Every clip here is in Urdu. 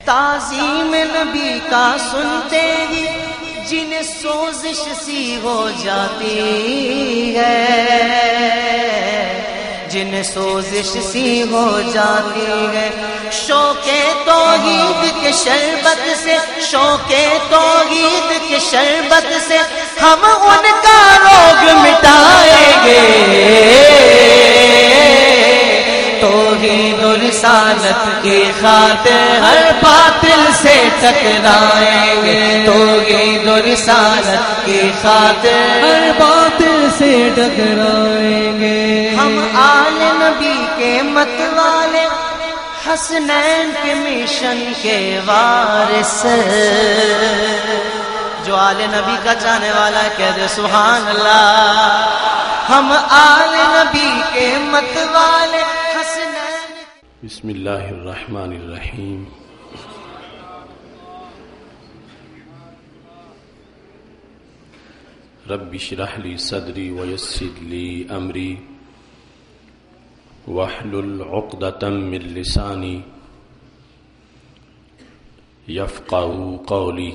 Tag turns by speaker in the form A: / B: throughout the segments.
A: تعظیم نبی کا سنتے ہی جن سوزش سی ہو جاتی ہے، جن سوزش سی ہو جاتی ہے، شوق توحید کے شربت سے، شوق توحید کے شربت سے ہم ان کا روگ مٹائیں گے، توحید و رسالت کی خاطر ہر باطل سے ٹکرائیں گے، توحید و رسالت کی خاطر
B: ہر باطل سے ٹکرائیں گے۔
A: ہم آل نبی کے مت والے، حسنین کے مشن کے وارث، جو آل نبی کا چاہنے والا ہے کہہ دے سبحان اللہ۔ ہم آل نبی کے مت والے حسنین۔
C: بسم اللہ الرحمن الرحیم۔ رب اشرح لی صدری ویسر لی امری واحلل عقدۃ من لسانی یفقہوا قولی۔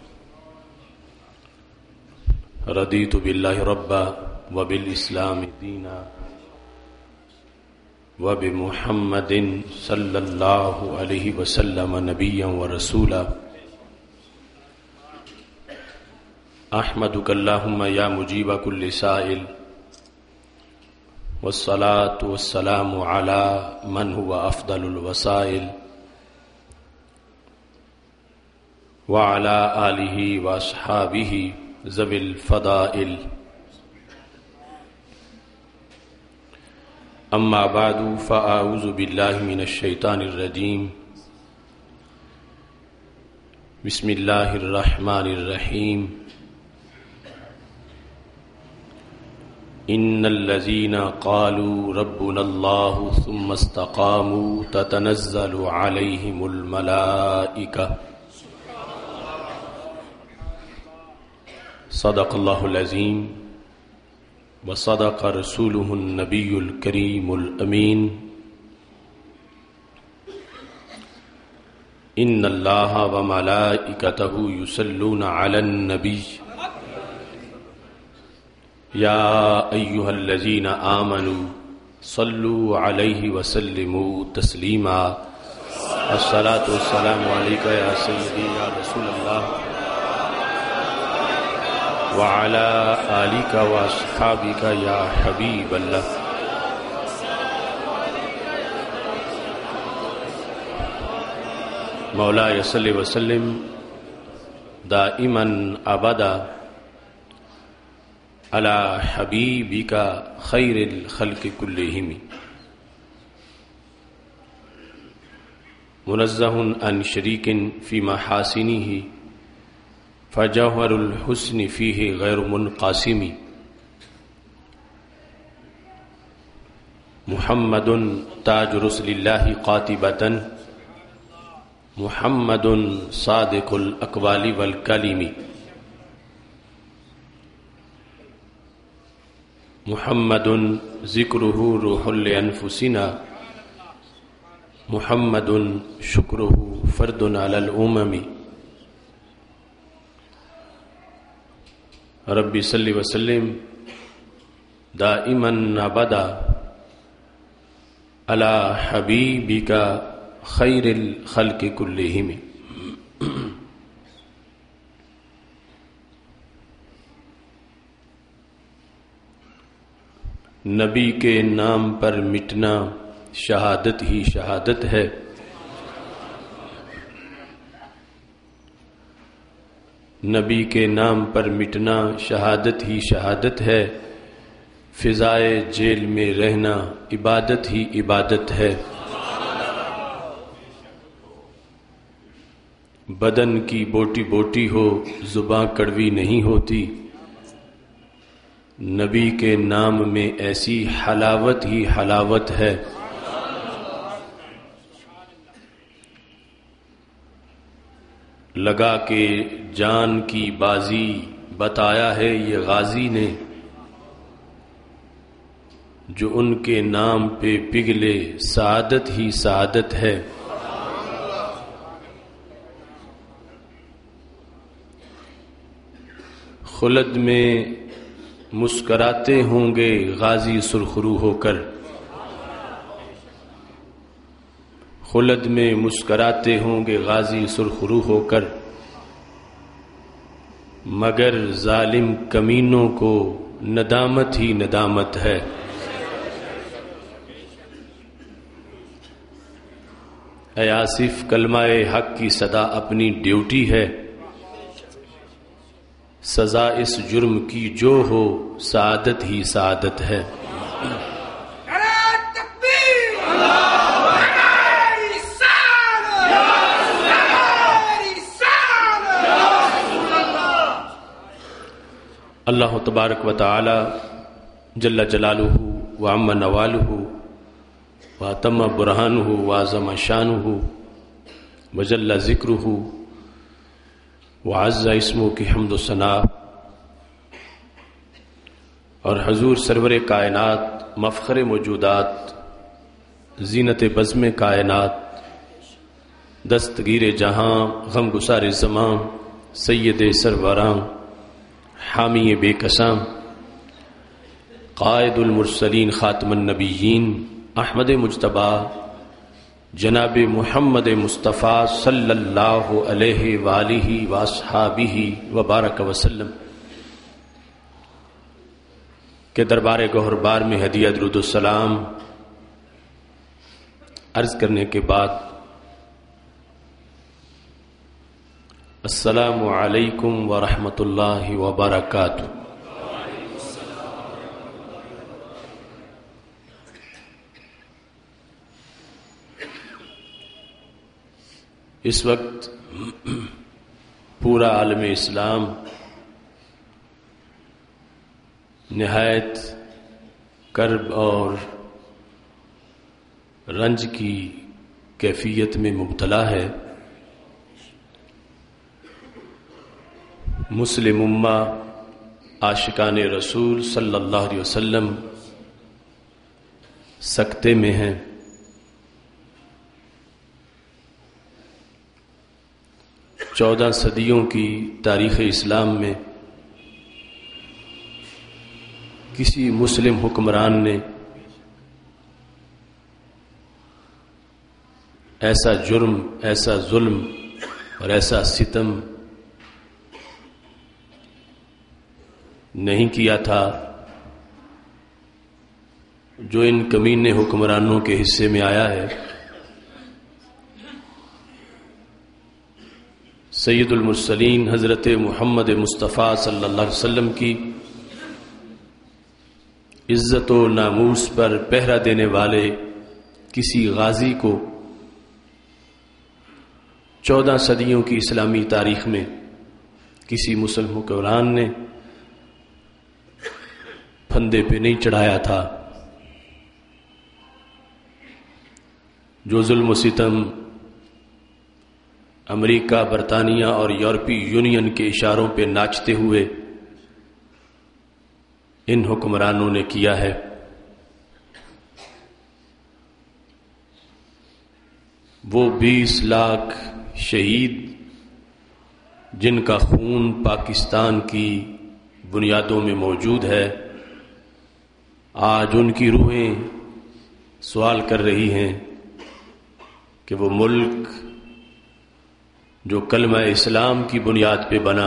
C: رضیت باللہ ربا وبالاسلام دینا وبمحمد صلی اللہ علیہ وسلم نبیا ورسولا۔ احمدک اللہم یا مجیب کل سائل، والصلاة والسلام علی من هو افضل الوسائل، وعلی آلہ واصحابہ ذوی الفضائل۔ اما بعد فاعوذ باللہ من الشیطان الرجیم۔ بسم اللہ الرحمن الرحیم۔ ان الذین قالوا ربنا اللہ ثم استقاموا تتنزل علیہم الملائکہ۔ صدق اللہ العظیم وصدق رسولہ النبی الکریم الامین۔ ان اللہ وملائکتہ یصلون علی النبی یا ایہا الذین آمنوا صلوا علیہ وسلموا تسلیما۔ الصلاۃ والسلام علیک یا سیدی یا رسول اللہ وعلی آلک واصحابک یا حبیب اللہ۔ مولاي صل وسلم دائما ابدا على حبيبك خير الخلق كلهم، منزه عن شريك في محاسنه فجوهر الحسن فيه غير منقسم، محمد تاج رسل الله قاطبة، محمد صادق الاقوال والکلم، محمد ذکرہ روح لانفسنا، محمد شکرہ فرد علی الامم۔ رب صلی وسلم دائما ابدا علی حبیبک خیر الخلق کلہم۔ نبی کے نام پر مٹنا شہادت ہی شہادت ہے، نبی کے نام پر مٹنا شہادت ہی شہادت ہے، فضائے جیل میں رہنا عبادت ہی عبادت ہے، بدن کی بوٹی بوٹی ہو زباں کڑوی نہیں ہوتی، نبی کے نام میں ایسی حلاوت ہی حلاوت ہے، لگا کے جان کی بازی بتایا ہے یہ غازی نے، جو ان کے نام پہ پگھلے سعادت ہی سعادت ہے، خلد میں مسکراتے ہوں گے غازی سرخرو ہو کر، خلد میں مسکراتے ہوں گے غازی سرخرو ہو کر، مگر ظالم کمینوں کو ندامت ہی ندامت ہے۔ اے آصف کلمہ حق کی صدا اپنی ڈیوٹی ہے، سزا اس جرم کی جو ہو سعادت ہی سعادت ہے۔ اللہ تبارک و تعالی جل جلالہ وعم نوالہ واتم برہانہ وعظم شانہ وجل ذکرہ وعز اسمہ کی حمد و ثنا، اور حضور سرور کائنات مفخر موجودات زینت بزم کائنات دستگیر جہاں غم گسار زمان سید سروراں حامی بے کساں قائد المرسلین خاتم النبیین احمد مجتبی جناب محمد مصطفیٰ صلی اللہ علیہ وآلہ واصحابہ وبارک وسلم کے دربار گوہر بار میں ہدیہ درود السلام عرض کرنے کے بعد السلام علیکم ورحمۃ اللہ وبرکاتہ۔ اس وقت پورا عالم اسلام نہایت کرب اور رنج کی کیفیت میں مبتلا ہے۔ مسلم امہ عاشقان رسول صلی اللہ علیہ وسلم سکتے میں ہیں۔ چودہ صدیوں کی تاریخ اسلام میں کسی مسلم حکمران نے ایسا جرم، ایسا ظلم اور ایسا ستم نہیں کیا تھا جو ان کمینے حکمرانوں کے حصے میں آیا ہے۔ سید المرسلین حضرت محمد مصطفیٰ صلی اللہ علیہ وسلم کی عزت و ناموس پر پہرا دینے والے کسی غازی کو 14 صدیوں کی اسلامی تاریخ میں کسی مسلم حکمران نے پھندے پہ نہیں چڑھایا تھا۔ جو ظلم و ستم امریکہ، برطانیہ اور یورپی یونین کے اشاروں پہ ناچتے ہوئے ان حکمرانوں نے کیا ہے، وہ 20 لاکھ شہید جن کا خون پاکستان کی بنیادوں میں موجود ہے، آج ان کی روحیں سوال کر رہی ہیں کہ وہ ملک جو کلمہ اسلام کی بنیاد پہ بنا،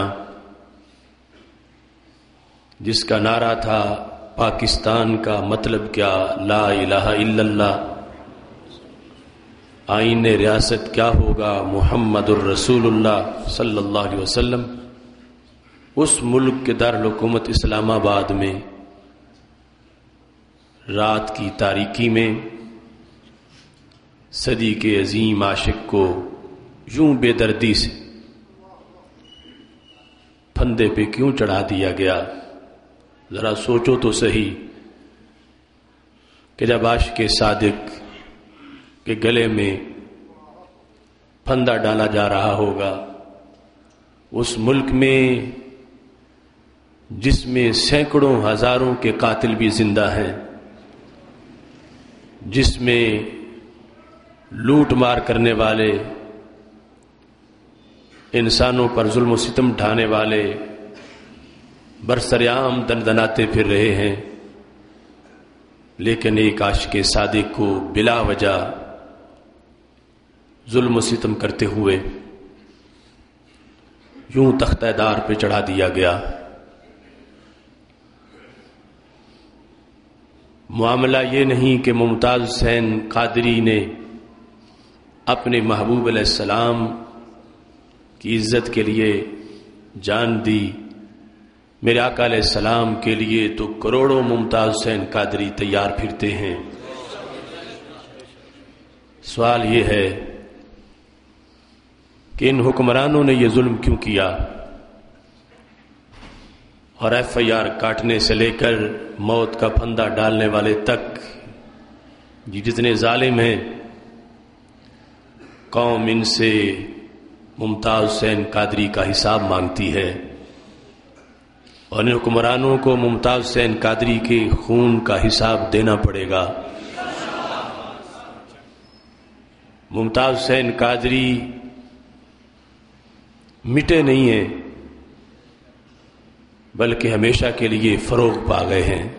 C: جس کا نعرہ تھا پاکستان کا مطلب کیا، لا الہ الا اللہ، آئین ریاست کیا ہوگا، محمد الرسول اللہ صلی اللہ علیہ وسلم، اس ملک کے دارالحکومت اسلام آباد میں رات کی تاریکی میں صدی کے عظیم عاشق کو یوں بے دردی سے پھندے پہ کیوں چڑھا دیا گیا؟ ذرا سوچو تو صحیح کہ جب عاشق صادق کے گلے میں پھندا ڈالا جا رہا ہوگا، اس ملک میں جس میں سینکڑوں ہزاروں کے قاتل بھی زندہ ہیں، جس میں لوٹ مار کرنے والے، انسانوں پر ظلم و ستم ڈھانے والے برسریام دندناتے پھر رہے ہیں، لیکن ایک عاشق صادق کو بلا وجہ ظلم و ستم کرتے ہوئے یوں تختہ دار پہ چڑھا دیا گیا۔ معاملہ یہ نہیں کہ ممتاز حسین قادری نے اپنے محبوب علیہ السلام کی عزت کے لیے جان دی، میرے آقا علیہ السلام کے لیے تو کروڑوں ممتاز حسین قادری تیار پھرتے ہیں۔ سوال یہ ہے کہ ان حکمرانوں نے یہ ظلم کیوں کیا، اور ایف آئی آر کاٹنے سے لے کر موت کا پھندا ڈالنے والے تک یہ جتنے ظالم ہیں، قوم ان سے ممتاز حسین قادری کا حساب مانگتی ہے، اور ان حکمرانوں کو ممتاز حسین قادری کے خون کا حساب دینا پڑے گا۔ ممتاز حسین قادری مٹے نہیں ہیں، بلکہ ہمیشہ کے لیے فروغ پا گئے ہیں۔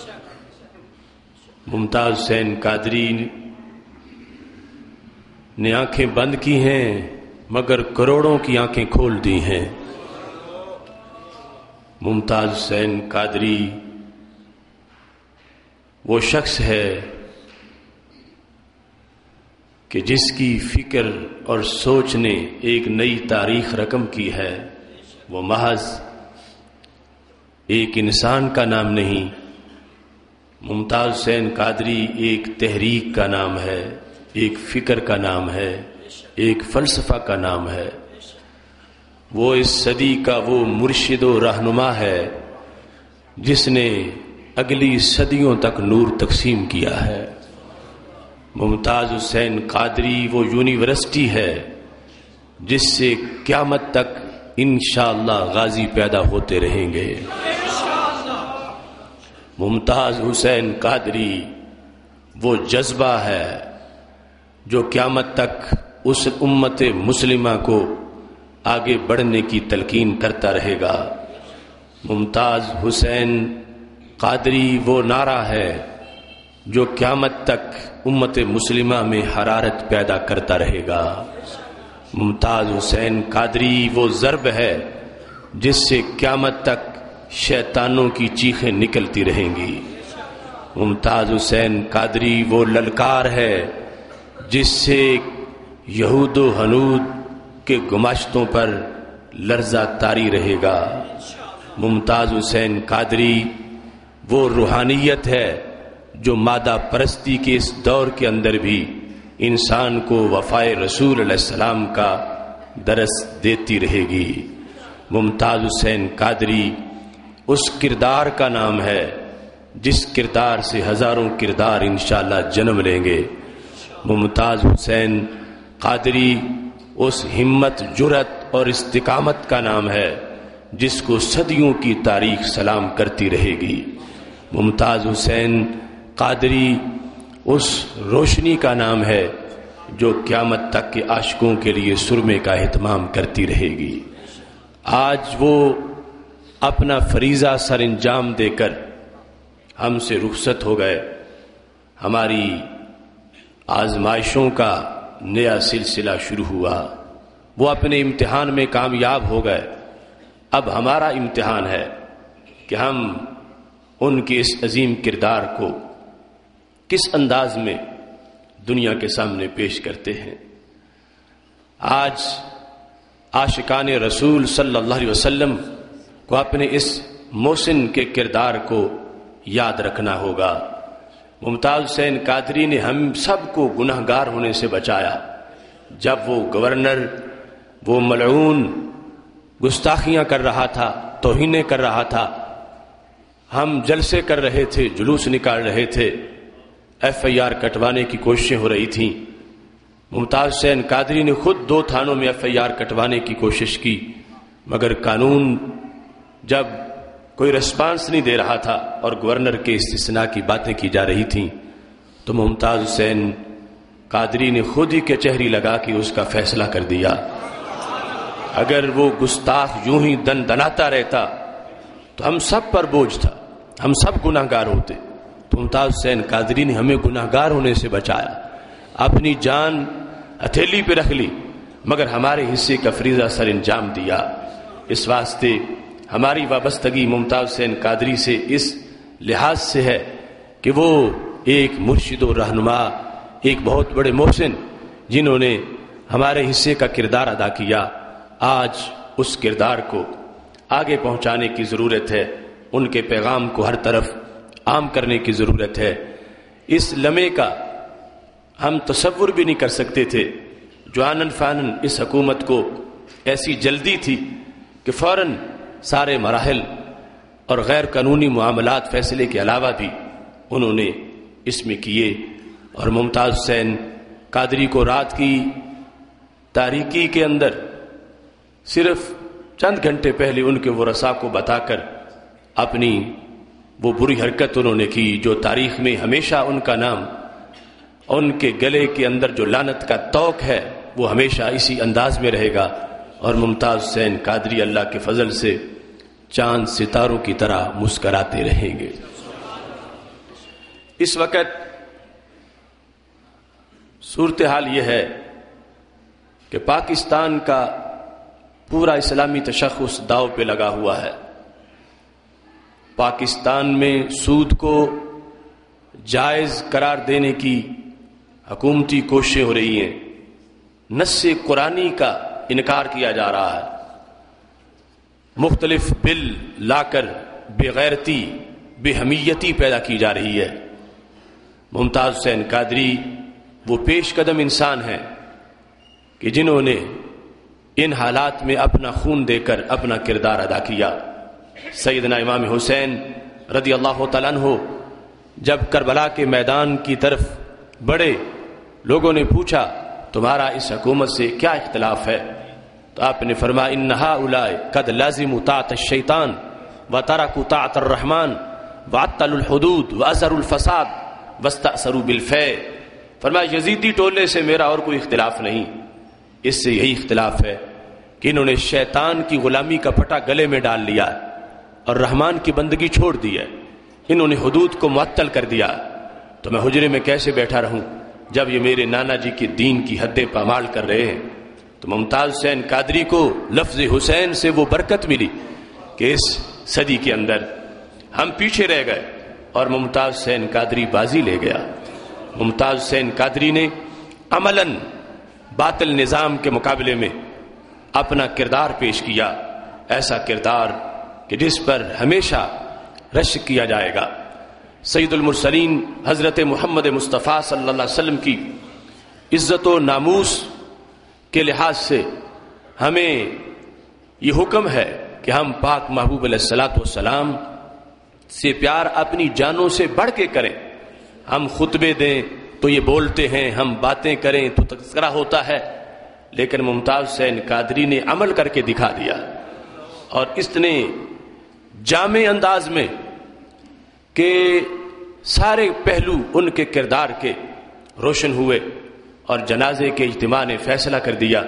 C: ممتاز حسین قادری نے آنکھیں بند کی ہیں مگر کروڑوں کی آنکھیں کھول دی ہیں۔ ممتاز حسین قادری وہ شخص ہے کہ جس کی فکر اور سوچ نے ایک نئی تاریخ رقم کی ہے۔ وہ محض ایک انسان کا نام نہیں، ممتاز حسین قادری ایک تحریک کا نام ہے، ایک فکر کا نام ہے، ایک فلسفہ کا نام ہے۔ وہ اس صدی کا وہ مرشد و رہنما ہے جس نے اگلی صدیوں تک نور تقسیم کیا ہے۔ ممتاز حسین قادری وہ یونیورسٹی ہے جس سے قیامت تک انشاءاللہ غازی پیدا ہوتے رہیں گے۔ ممتاز حسین قادری وہ جذبہ ہے جو قیامت تک اس امت مسلمہ کو آگے بڑھنے کی تلقین کرتا رہے گا۔ ممتاز حسین قادری وہ نعرہ ہے جو قیامت تک امت مسلمہ میں حرارت پیدا کرتا رہے گا۔ ممتاز حسین قادری وہ ضرب ہے جس سے قیامت تک شیطانوں کی چیخیں نکلتی رہیں گی۔ ممتاز حسین قادری وہ للکار ہے جس سے یہود و ہنود کے گماشتوں پر لرزہ طاری رہے گا۔ ممتاز حسین قادری وہ روحانیت ہے جو مادہ پرستی کے اس دور کے اندر بھی انسان کو وفائے رسول علیہ السلام کا درس دیتی رہے گی۔ ممتاز حسین قادری اس کردار کا نام ہے جس کردار سے ہزاروں کردار انشاءاللہ جنم لیں گے۔ ممتاز حسین قادری اس ہمت، جرأت اور استقامت کا نام ہے جس کو صدیوں کی تاریخ سلام کرتی رہے گی۔ ممتاز حسین قادری اس روشنی کا نام ہے جو قیامت تک کے عاشقوں کے لیے سرمے کا اہتمام کرتی رہے گی۔ آج وہ اپنا فریضہ سر انجام دے کر ہم سے رخصت ہو گئے۔ ہماری آزمائشوں کا نیا سلسلہ شروع ہوا، وہ اپنے امتحان میں کامیاب ہو گئے۔ اب ہمارا امتحان ہے کہ ہم ان کے اس عظیم کردار کو کس انداز میں دنیا کے سامنے پیش کرتے ہیں۔ آج عاشقان رسول صلی اللہ علیہ وسلم کو اپنے اس محسن کے کردار کو یاد رکھنا ہوگا۔ ممتاز حسین قادری نے ہم سب کو گناہگار ہونے سے بچایا۔ جب وہ گورنر، وہ ملعون گستاخیاں کر رہا تھا، توہینیں کر رہا تھا، ہم جلسے کر رہے تھے، جلوس نکال رہے تھے، ایف آئی آر کٹوانے کی کوششیں ہو رہی تھیں، ممتاز حسین قادری نے خود 2 تھانوں میں ایف آئی آر کٹوانے کی کوشش کی، مگر قانون جب کوئی ریسپانس نہیں دے رہا تھا اور گورنر کے استثناء کی باتیں کی جا رہی تھیں تو ممتاز حسین قادری نے خود ہی کچہری لگا کے اس کا فیصلہ کر دیا۔ اگر وہ گستاخ یوں ہی دن دناتا رہتا تو تو ہم سب پر بوجھ تھا، ہم سب گناہ گار ہوتے، تو ممتاز حسین قادری نے ہمیں گناہ گار ہونے سے بچایا، اپنی جان ہتھیلی پہ رکھ لی، مگر ہمارے حصے کا فریضہ سر انجام دیا۔ اس واسطے ہماری وابستگی ممتاز حسین قادری سے اس لحاظ سے ہے کہ وہ ایک مرشد و رہنما، ایک بہت بڑے محسن جنہوں نے ہمارے حصے کا کردار ادا کیا۔ آج اس کردار کو آگے پہنچانے کی ضرورت ہے، ان کے پیغام کو ہر طرف عام کرنے کی ضرورت ہے۔ اس لمحے کا ہم تصور بھی نہیں کر سکتے تھے جو آنن فانن اس حکومت کو ایسی جلدی تھی کہ فوراً سارے مراحل اور غیر قانونی معاملات فیصلے کے علاوہ بھی انہوں نے اس میں کیے، اور ممتاز حسین قادری کو رات کی تاریکی کے اندر صرف چند گھنٹے پہلے ان کے ورثاء کو بتا کر اپنی وہ بری حرکت انہوں نے کی جو تاریخ میں ہمیشہ ان کا نام، ان کے گلے کے اندر جو لعنت کا توق ہے وہ ہمیشہ اسی انداز میں رہے گا، اور ممتاز حسین قادری اللہ کے فضل سے چاند ستاروں کی طرح مسکراتے رہیں گے۔ اس وقت صورتحال یہ ہے کہ پاکستان کا پورا اسلامی تشخص داؤ پہ لگا ہوا ہے۔ پاکستان میں سود کو جائز قرار دینے کی حکومتی کوششیں ہو رہی ہیں، نص قرآنی کا انکار کیا جا رہا ہے، مختلف بل لا کر بے غیرتی بے حمیتی پیدا کی جا رہی ہے۔ ممتاز حسین قادری وہ پیش قدم انسان ہیں کہ جنہوں نے ان حالات میں اپنا خون دے کر اپنا کردار ادا کیا۔ سیدنا امام حسین رضی اللہ تعالیٰ عنہ جب کربلا کے میدان کی طرف بڑے، لوگوں نے پوچھا تمہارا اس حکومت سے کیا اختلاف ہے؟ تو آپ نے فرمایا ان ہؤلاء قد لازموا طاعت الشیطان وترکوا طاعت الرحمن وعطلوا الحدود واظہروا الفساد واستأثروا بالفیء۔ فرمایا یزیدی ٹولے سے میرا اور کوئی اختلاف نہیں، اس سے یہی اختلاف ہے کہ انہوں نے شیطان کی غلامی کا پٹا گلے میں ڈال لیا اور رحمان کی بندگی چھوڑ دی ہے، انہوں نے حدود کو معطل کر دیا۔ تو میں حجرے میں کیسے بیٹھا رہوں جب یہ میرے نانا جی کے دین کی حد پامال کر رہے ہیں؟ تو ممتاز حسین قادری کو لفظ حسین سے وہ برکت ملی کہ اس صدی کے اندر ہم پیچھے رہ گئے اور ممتاز حسین قادری بازی لے گیا۔ ممتاز حسین قادری نے عملاً باطل نظام کے مقابلے میں اپنا کردار پیش کیا، ایسا کردار کہ جس پر ہمیشہ رشک کیا جائے گا۔ سید المرسلین حضرت محمد مصطفیٰ صلی اللہ علیہ وسلم کی عزت و ناموس کے لحاظ سے ہمیں یہ حکم ہے کہ ہم پاک محبوب علیہ الصلوۃ والسلام سے پیار اپنی جانوں سے بڑھ کے کریں۔ ہم خطبے دیں تو یہ بولتے ہیں، ہم باتیں کریں تو تذکرہ ہوتا ہے، لیکن ممتاز حسین قادری نے عمل کر کے دکھا دیا، اور اس نے جامع انداز میں کہ سارے پہلو ان کے کردار کے روشن ہوئے، اور جنازے کے اجتماع نے فیصلہ کر دیا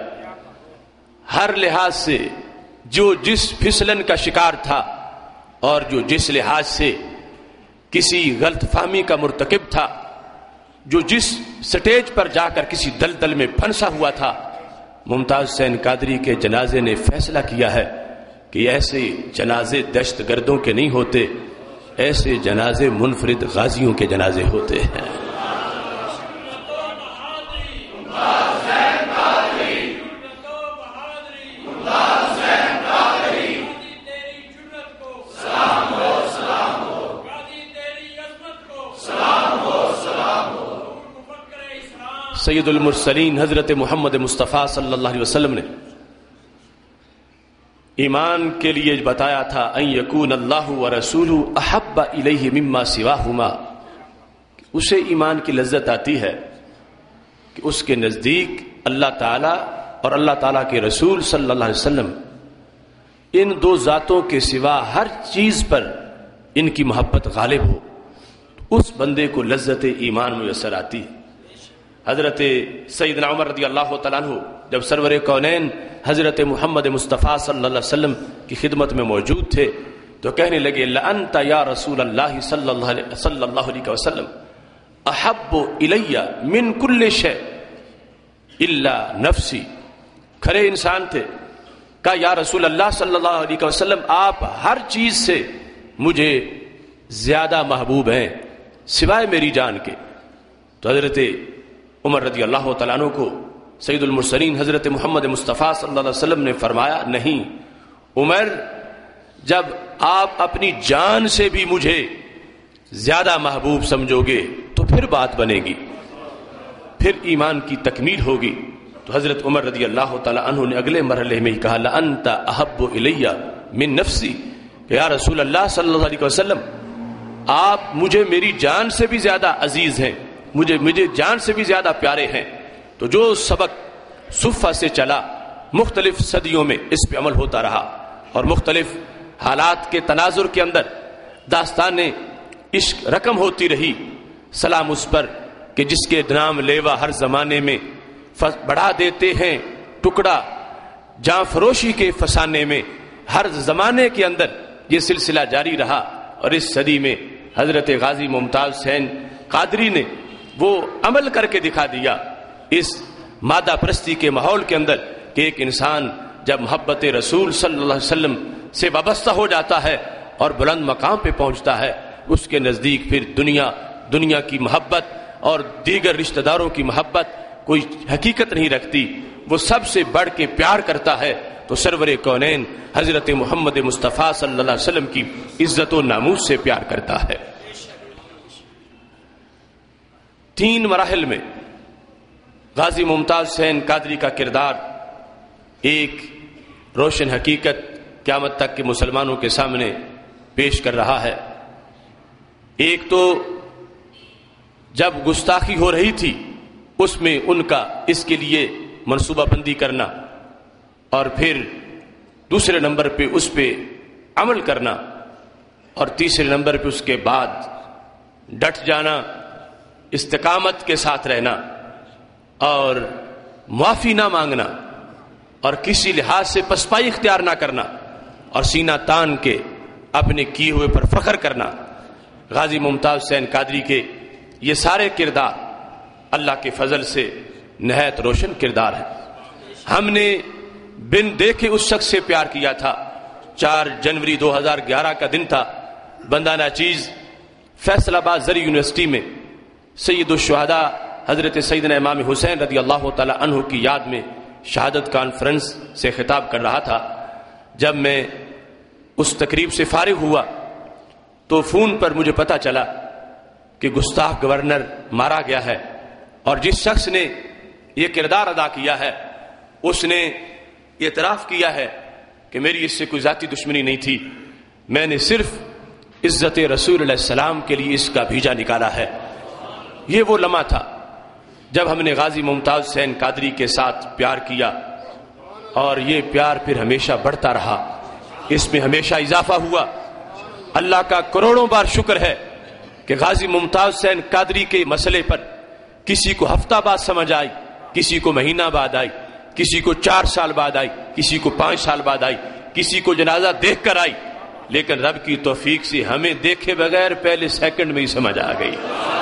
C: ہر لحاظ سے جو جس پھسلن کا شکار تھا اور جو جس لحاظ سے کسی غلط فہمی کا مرتکب تھا، جو جس سٹیج پر جا کر کسی دلدل میں پھنسا ہوا تھا، ممتاز حسین قادری کے جنازے نے فیصلہ کیا ہے کہ ایسے جنازے دہشت گردوں کے نہیں ہوتے، ایسے جنازے منفرد غازیوں کے جنازے ہوتے ہیں۔ سید المرسلین حضرت محمد مصطفیٰ صلی اللہ علیہ وسلم نے ایمان کے لیے بتایا تھا ان یکون اللہ ورسولہ احب الیہ مما سواہما، اسے ایمان کی لذت آتی ہے کہ اس کے نزدیک اللہ تعالیٰ اور اللہ تعالیٰ کے رسول صلی اللہ علیہ وسلم ان دو ذاتوں کے سوا ہر چیز پر ان کی محبت غالب ہو، اس بندے کو لذت ایمان میسر آتی ہے۔ حضرت سیدنا عمر رضی اللہ تعالیٰ عنہ جب سرور کونین حضرت محمد مصطفیٰ صلی اللہ علیہ وسلم کی خدمت میں موجود تھے تو کہنے لگے لأنت یا رسول اللہ صلی اللہ علیہ وسلم احب الی من کل شیء الا نفسی. کھرے انسان تھے. کہا یا رسول اللہ صلی اللہ علیہ وسلم آپ ہر چیز سے مجھے زیادہ محبوب ہیں سوائے میری جان کے. تو حضرت عمر رضی اللہ تعالیٰ عنہ کو سید المرسلین حضرت محمد مصطفیٰ صلی اللہ علیہ وسلم نے فرمایا نہیں عمر، جب آپ اپنی جان سے بھی مجھے زیادہ محبوب سمجھو گے تو پھر بات بنے گی، پھر ایمان کی تکمیل ہوگی. تو حضرت عمر رضی اللہ تعالیٰ عنہ نے اگلے مرحلے میں کہا لأنت احب الی من نفسی، کہ یا رسول اللہ صلی اللہ علیہ وسلم آپ مجھے میری جان سے بھی زیادہ عزیز ہیں، مجھے جان سے بھی زیادہ پیارے ہیں. تو جو سبق صفہ سے چلا مختلف صدیوں میں اس پہ عمل ہوتا رہا اور مختلف حالات کے تناظر کے اندر داستان عشق رقم ہوتی رہی. سلام اس پر کہ جس کے نام لیوا ہر زمانے میں بڑھا دیتے ہیں ٹکڑا جاں فروشی کے فسانے میں. ہر زمانے کے اندر یہ سلسلہ جاری رہا اور اس صدی میں حضرت غازی ممتاز حسین قادری نے وہ عمل کر کے دکھا دیا اس مادہ پرستی کے ماحول کے اندر کہ ایک انسان جب محبت رسول صلی اللہ علیہ وسلم سے وابستہ ہو جاتا ہے اور بلند مقام پہ پہنچتا ہے اس کے نزدیک پھر دنیا کی محبت اور دیگر رشتہ داروں کی محبت کوئی حقیقت نہیں رکھتی. وہ سب سے بڑھ کے پیار کرتا ہے تو سرور کونین حضرت محمد مصطفیٰ صلی اللہ علیہ وسلم کی عزت و ناموس سے پیار کرتا ہے. 3 مراحل میں غازی ممتاز حسین قادری کا کردار ایک روشن حقیقت قیامت تک کے مسلمانوں کے سامنے پیش کر رہا ہے. ایک تو جب گستاخی ہو رہی تھی اس میں ان کا اس کے لیے منصوبہ بندی کرنا، اور پھر دوسرے نمبر پہ اس پہ عمل کرنا، اور تیسرے نمبر پہ اس کے بعد ڈٹ جانا، استقامت کے ساتھ رہنا اور معافی نہ مانگنا اور کسی لحاظ سے پسپائی اختیار نہ کرنا اور سینہ تان کے اپنے کیے ہوئے پر فخر کرنا. غازی ممتاز حسین قادری کے یہ سارے کردار اللہ کے فضل سے نہایت روشن کردار ہے. ہم نے بن دیکھے اس شخص سے پیار کیا تھا. 4 جنوری 2011 کا دن تھا. بندہ ناچیز فیصل آباد زرعی یونیورسٹی میں سید الشہداء حضرت سیدنا امام حسین رضی اللہ تعالی عنہ کی یاد میں شہادت کانفرنس سے خطاب کر رہا تھا. جب میں اس تقریب سے فارغ ہوا تو فون پر مجھے پتا چلا کہ گستاخ گورنر مارا گیا ہے، اور جس شخص نے یہ کردار ادا کیا ہے اس نے اعتراف کیا ہے کہ میری اس سے کوئی ذاتی دشمنی نہیں تھی، میں نے صرف عزت رسول علیہ السلام کے لیے اس کا بھیجا نکالا ہے. یہ وہ لمحہ تھا جب ہم نے غازی ممتاز حسین قادری کے ساتھ پیار کیا، اور یہ پیار پھر ہمیشہ بڑھتا رہا، اس میں ہمیشہ اضافہ ہوا. اللہ کا کروڑوں بار شکر ہے کہ غازی ممتاز حسین قادری کے مسئلے پر کسی کو ہفتہ بعد سمجھ آئی، کسی کو مہینہ بعد آئی، کسی کو 4 سال بعد آئی، کسی کو 5 سال بعد آئی، کسی کو جنازہ دیکھ کر آئی، لیکن رب کی توفیق سے ہمیں دیکھے بغیر پہلے سیکنڈ میں ہی سمجھ آ گئی.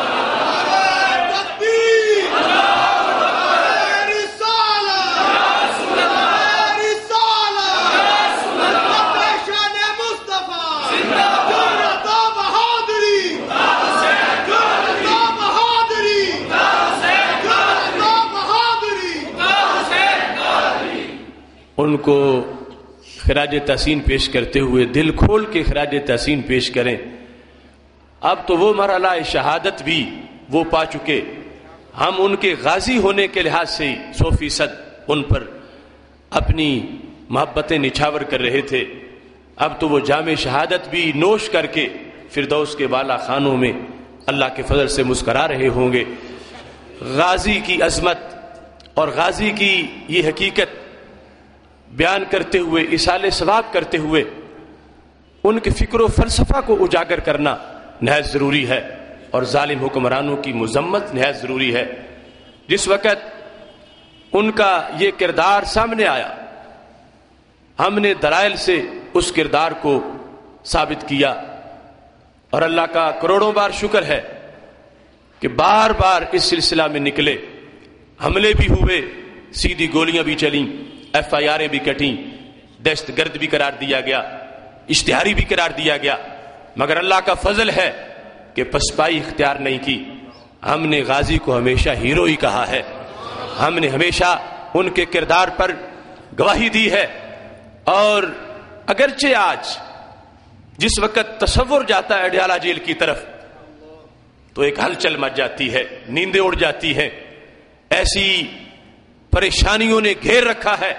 C: ان کو خراج تحسین پیش کرتے ہوئے دل کھول کے خراج تحسین پیش کریں. اب تو وہ مرحلہ شہادت بھی وہ پا چکے، ہم ان کے غازی ہونے کے لحاظ سے 100% ان پر اپنی محبتیں نچھاور کر رہے تھے. اب تو وہ جام شہادت بھی نوش کر کے فردوس کے بالا خانوں میں اللہ کے فضل سے مسکرا رہے ہوں گے. غازی کی عظمت اور غازی کی یہ حقیقت بیان کرتے ہوئے، اصال ثواب کرتے ہوئے ان کے فکر و فلسفہ کو اجاگر کرنا نہایت ضروری ہے، اور ظالم حکمرانوں کی مذمت نہایت ضروری ہے. جس وقت ان کا یہ کردار سامنے آیا ہم نے دلائل سے اس کردار کو ثابت کیا، اور اللہ کا کروڑوں بار شکر ہے کہ بار بار اس سلسلہ میں نکلے، حملے بھی ہوئے، سیدھی گولیاں بھی چلیں، FIR بھی کٹیں، دہشت گرد بھی قرار دیا گیا، اشتہاری بھی قرار دیا گیا، مگر اللہ کا فضل ہے کہ پسپائی اختیار نہیں کی۔ ہم نے غازی کو ہمیشہ ہیرو ہی کہا ہے، ہم نے ہمیشہ ان کے کردار پر گواہی دی ہے، اور اگرچہ آج جس وقت تصور جاتا ہے اڈیالہ جیل کی طرف تو ایک ہلچل مچ جاتی ہے، نیندیں اڑ جاتی ہیں، ایسی پریشانیوں نے گھیر رکھا ہے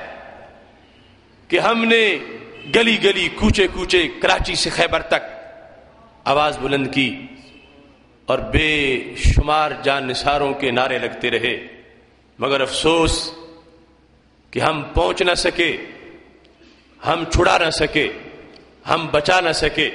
C: کہ ہم نے گلی گلی کوچے کوچے کراچی سے خیبر تک آواز بلند کی اور بے شمار جان نثاروں کے نعرے لگتے رہے، مگر افسوس کہ ہم پہنچ نہ سکے، ہم چھڑا نہ سکے، ہم بچا نہ سکے۔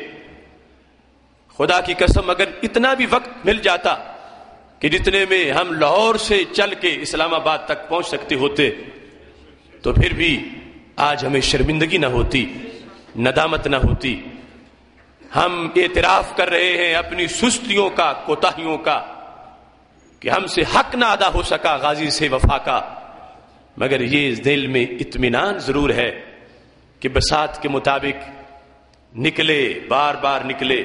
C: خدا کی قسم اگر اتنا بھی وقت مل جاتا کہ جتنے میں ہم لاہور سے چل کے اسلام آباد تک پہنچ سکتے ہوتے تو پھر بھی آج ہمیں شرمندگی نہ ہوتی، ندامت نہ ہوتی۔ ہم اعتراف کر رہے ہیں اپنی سستیوں کا، کوتاہیوں کا، کہ ہم سے حق نہ ادا ہو سکا غازی سے وفا کا، مگر یہ دل میں اطمینان ضرور ہے کہ بساط کے مطابق نکلے، بار بار نکلے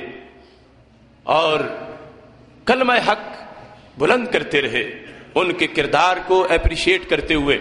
C: اور کلمہ حق بلند کرتے رہے، ان کے کردار کو اپریشیٹ کرتے ہوئے،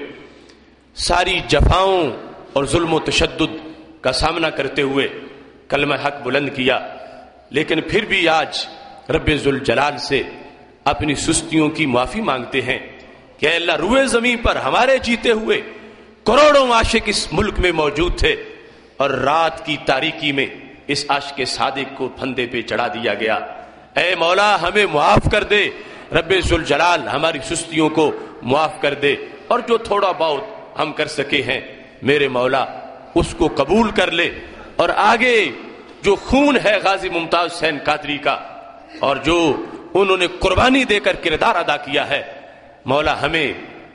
C: ساری جفاؤں اور ظلم و تشدد کا سامنا کرتے ہوئے کلمہ حق بلند کیا۔ لیکن پھر بھی آج رب ذوالجلال سے اپنی سستیوں کی معافی مانگتے ہیں کہ اے اللہ، روئے زمین پر ہمارے جیتے ہوئے کروڑوں عاشق اس ملک میں موجود تھے، اور رات کی تاریکی میں اس عاشق صادق کو پھندے پہ چڑھا دیا گیا۔ اے مولا ہمیں معاف کر دے، رب ذوالجلال ہماری سستیوں کو معاف کر دے، اور جو تھوڑا بہت ہم کر سکے ہیں میرے مولا اس کو قبول کر لے، اور آگے جو خون ہے غازی ممتاز حسین قادری کا اور جو انہوں نے قربانی دے کر کردار ادا کیا ہے، مولا ہمیں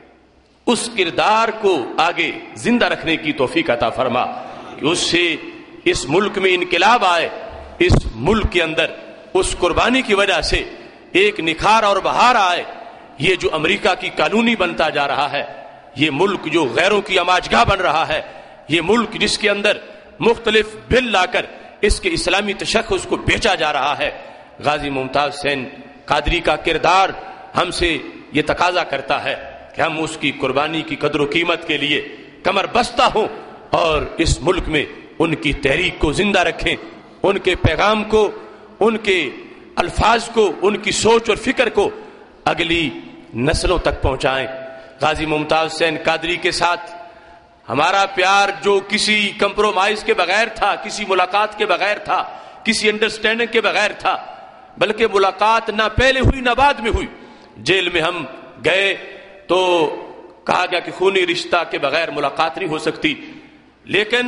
C: اس کردار کو آگے زندہ رکھنے کی توفیق عطا فرما کہ اس سے اس ملک میں انقلاب آئے، اس ملک کے اندر اس قربانی کی وجہ سے ایک نکھار اور بہار آئے۔ یہ جو امریکہ کی کالونی بنتا جا رہا ہے، یہ ملک جو غیروں کی اماجگاہ بن رہا ہے، یہ ملک جس کے اندر مختلف بل لا کر اس کے اسلامی تشخص کو بیچا جا رہا ہے، غازی ممتاز حسین قادری کا کردار ہم سے یہ تقاضا کرتا ہے کہ ہم اس کی قربانی کی قدر و قیمت کے لیے کمر بستہ ہوں اور اس ملک میں ان کی تحریک کو زندہ رکھیں، ان کے پیغام کو، ان کے الفاظ کو، ان کی سوچ اور فکر کو اگلی نسلوں تک پہنچائیں۔ غازی ممتاز حسین قادری کے ساتھ ہمارا پیار جو کسی کمپرومائز کے بغیر تھا، کسی ملاقات کے بغیر تھا، کسی انڈرسٹینڈنگ کے بغیر تھا، بلکہ ملاقات نہ پہلے ہوئی نہ بعد میں ہوئی۔ جیل میں ہم گئے تو کہا گیا کہ خونی رشتہ کے بغیر ملاقات نہیں ہو سکتی، لیکن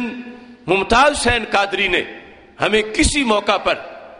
C: ممتاز حسین قادری نے ہمیں کسی موقع پر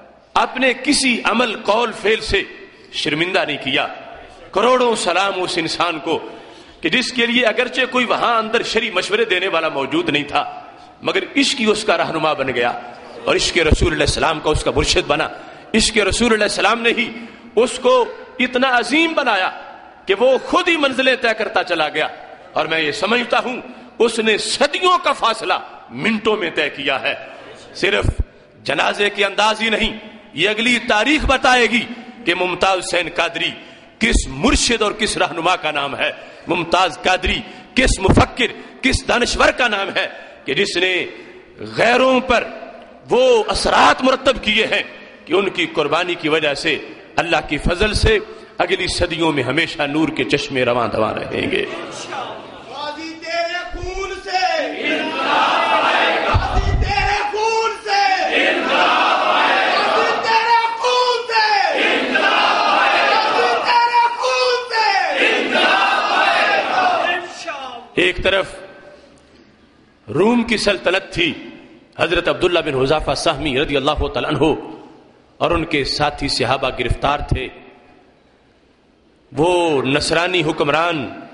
C: اپنے کسی عمل، قول، فعل سے شرمندہ نہیں کیا۔ کروڑوں سلام اس انسان کو کہ جس کے لیے اگرچہ کوئی وہاں اندر شرعی مشورے دینے والا موجود نہیں تھا، مگر عشق ہی اس کا رہنما بن گیا، اور عشق رسول علیہ السلام کا اس کا مرشد بنا۔ عشق رسول علیہ السلام نے ہی اس کو اتنا عظیم بنایا کہ وہ خود ہی منزلیں طے کرتا چلا گیا، اور میں یہ سمجھتا ہوں اس نے صدیوں کا فاصلہ منٹوں میں طے کیا ہے۔ صرف جنازے کے انداز ہی نہیں، یہ اگلی تاریخ بتائے گی کہ ممتاز حسین قادری کس مرشد اور کس رہنما کا نام ہے، ممتاز قادری کس مفکر، کس دانشور کا نام ہے کہ جس نے غیروں پر وہ اثرات مرتب کیے ہیں کہ ان کی قربانی کی وجہ سے اللہ کی فضل سے اگلی صدیوں میں ہمیشہ نور کے چشمے رواں دواں رہیں گے۔
D: غازی تیرے خون سے انقلاب آئے گا، غازی تیرے خون سے انقلاب آئے گا، غازی تیرے خون سے انقلاب آئے گا، غازی تیرے خون سے انقلاب آئے گا۔
C: ایک طرف روم کی سلطنت تھی، حضرت عبداللہ بن حذافہ سہمی رضی اللہ تعالیٰ عنہ اور ان کے ساتھی صحابہ گرفتار تھے۔ وہ نصرانی حکمران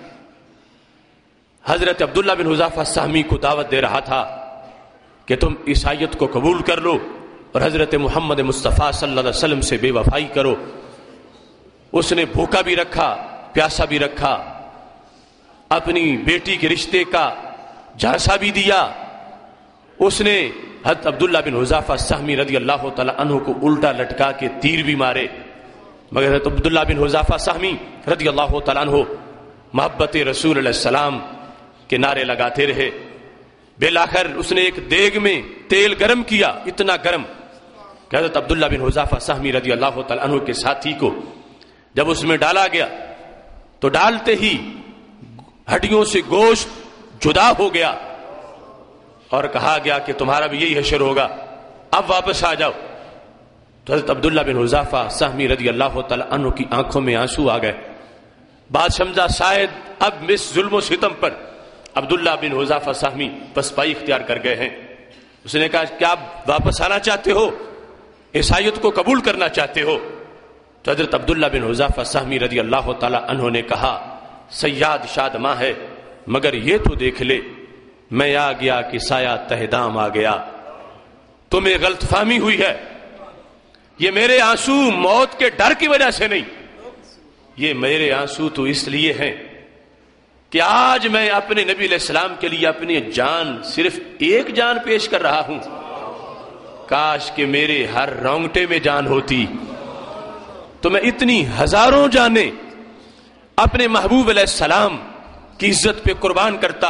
C: حضرت عبداللہ بن حذافہ سہمی کو دعوت دے رہا تھا کہ تم عیسائیت کو قبول کر لو، اور حضرت محمد مصطفیٰ صلی اللہ علیہ وسلم سے بے وفائی کرو. اس نے بھوکا بھی رکھا، پیاسا بھی رکھا، اپنی بیٹی کے رشتے کا جھانسا بھی دیا. اس نے حضرت عبداللہ بن حذافہ سہمی رضی اللہ تعالی عنہ کو الٹا لٹکا کے تیر بھی مارے، مگر حضرت عبداللہ بن حذافہ سہمی رضی اللہ تعالی عنہ محبت رسول علیہ السلام کے نعرے لگاتے رہے. بالآخر اس نے ایک دیگ میں تیل گرم کیا، اتنا گرم کہ حضرت عبداللہ بن حذافہ سہمی رضی اللہ تعالی عنہ کے ساتھی کو جب اس میں ڈالا گیا تو ڈالتے ہی ہڈیوں سے گوشت جدا ہو گیا اور کہا گیا کہ تمہارا بھی یہی حشر ہوگا، اب واپس آ جاؤ. تو حضرت عبداللہ بن حذافہ سہمی رضی اللہ تعالی عنہ کی آنکھوں میں آنسو آ گئے. بات سمجھا شاید اب اس ظلم و ستم پر عبداللہ بن حذافہ سہمی پسپائی اختیار کر گئے ہیں. اس نے کہا کیا آپ واپس آنا چاہتے ہو، عیسائیت کو قبول کرنا چاہتے ہو؟ تو حضرت عبداللہ بن حذافہ سہمی رضی اللہ تعالی عنہ نے کہا سیاد شاد ماں ہے، مگر یہ تو دیکھ لے میں آ گیا کہ سایہ تہدام آ گیا. تمہیں غلط فہمی ہوئی ہے. یہ میرے آنسو موت کے ڈر کی وجہ سے نہیں، یہ میرے آنسو تو اس لیے ہیں کہ آج میں اپنے نبی علیہ السلام کے لیے اپنی جان، صرف ایک جان پیش کر رہا ہوں. کاش کہ میرے ہر رونگٹے میں جان ہوتی تو میں اتنی ہزاروں جانیں اپنے محبوب علیہ السلام کی عزت پہ قربان کرتا.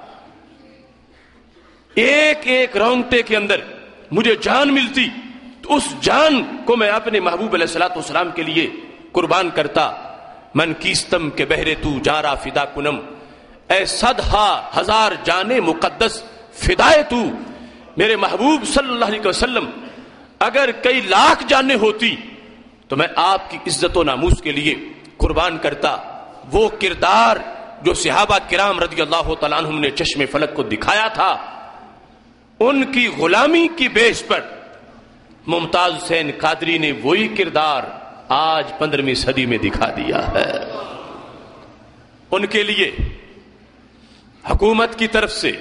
C: ایک ایک رونگٹے کے اندر مجھے جان ملتی تو اس جان کو میں اپنے محبوب علیہ الصلوۃ والسلام کے لیے قربان کرتا. من کیستم کے بہرے تو جارا فدا کنم، اے صدہا ہزار جانے مقدس فدائے تو. میرے محبوب صلی اللہ علیہ وسلم اگر کئی لاکھ جانیں ہوتی تو میں آپ کی عزت و ناموس کے لیے قربان کرتا. وہ کردار جو صحابہ کرام رضی اللہ تعالیٰ عنہم نے چشم فلک کو دکھایا تھا، ان کی غلامی کی بیس پر ممتاز حسین قادری نے وہی کردار آج 15ویں صدی میں دکھا دیا ہے. ان کے لیے حکومت کی طرف سے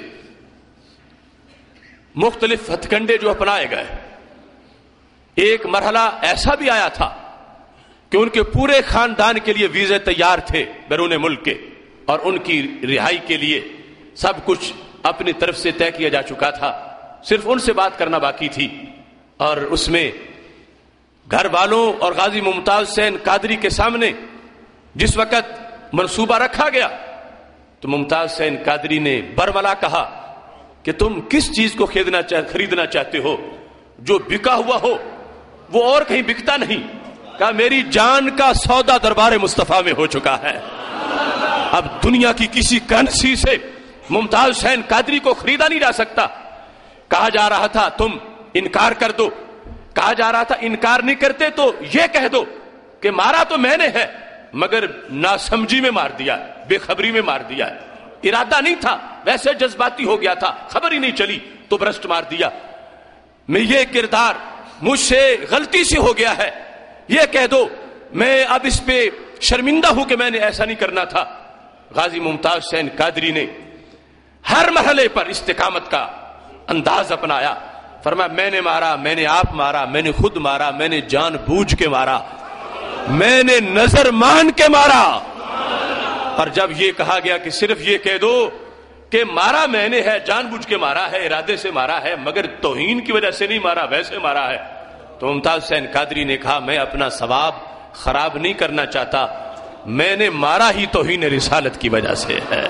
C: مختلف ہتھ کنڈے جو اپنائے گئے، ایک مرحلہ ایسا بھی آیا تھا کہ ان کے پورے خاندان کے لیے ویزے تیار تھے بیرون ملک کے، اور ان کی رہائی کے لیے سب کچھ اپنی طرف سے طے کیا جا چکا تھا، صرف ان سے بات کرنا باقی تھی. اور اس میں گھر والوں اور غازی ممتاز حسین قادری کے سامنے جس وقت منصوبہ رکھا گیا تو ممتاز حسین قادری نے برملا کہا کہ تم کس چیز کو خریدنا چاہتے ہو؟ جو بکا ہوا ہو وہ اور کہیں بکتا نہیں. کہا میری جان کا سودا دربار مصطفیٰ میں ہو چکا ہے، اب دنیا کی کسی کرنسی سے ممتاز حسین قادری کو خریدا نہیں جا سکتا. کہا جا رہا تھا تم انکار کر دو، کہا جا رہا تھا انکار نہیں کرتے تو یہ کہہ دو کہ مارا تو میں نے ہے مگر ناسمجھی میں مار دیا، بے خبری میں مار دیا، ارادہ نہیں تھا، ویسے جذباتی ہو گیا تھا، خبر ہی نہیں چلی تو برسٹ مار دیا. میں یہ کردار مجھ سے غلطی سے ہو گیا ہے، یہ کہہ دو، میں اب اس پہ شرمندہ ہوں کہ میں نے ایسا نہیں کرنا تھا. غازی ممتاز حسین قادری نے ہر مرحلے پر استقامت کا انداز اپنایا. فرمایا میں نے مارا، میں نے آپ مارا، میں نے خود مارا، میں نے جان بوجھ کے مارا، میں نے نظر مان کے مارا. اور جب یہ کہا گیا کہ صرف یہ کہہ دو کہ مارا میں نے ہے، جان بوجھ کے مارا ہے، ارادے سے مارا ہے، مگر توہین کی وجہ سے نہیں مارا، ویسے مارا ہے، تو ممتاز حسین قادری نے کہا میں اپنا ثواب خراب نہیں کرنا چاہتا، میں نے مارا ہی توہین رسالت کی وجہ سے ہے.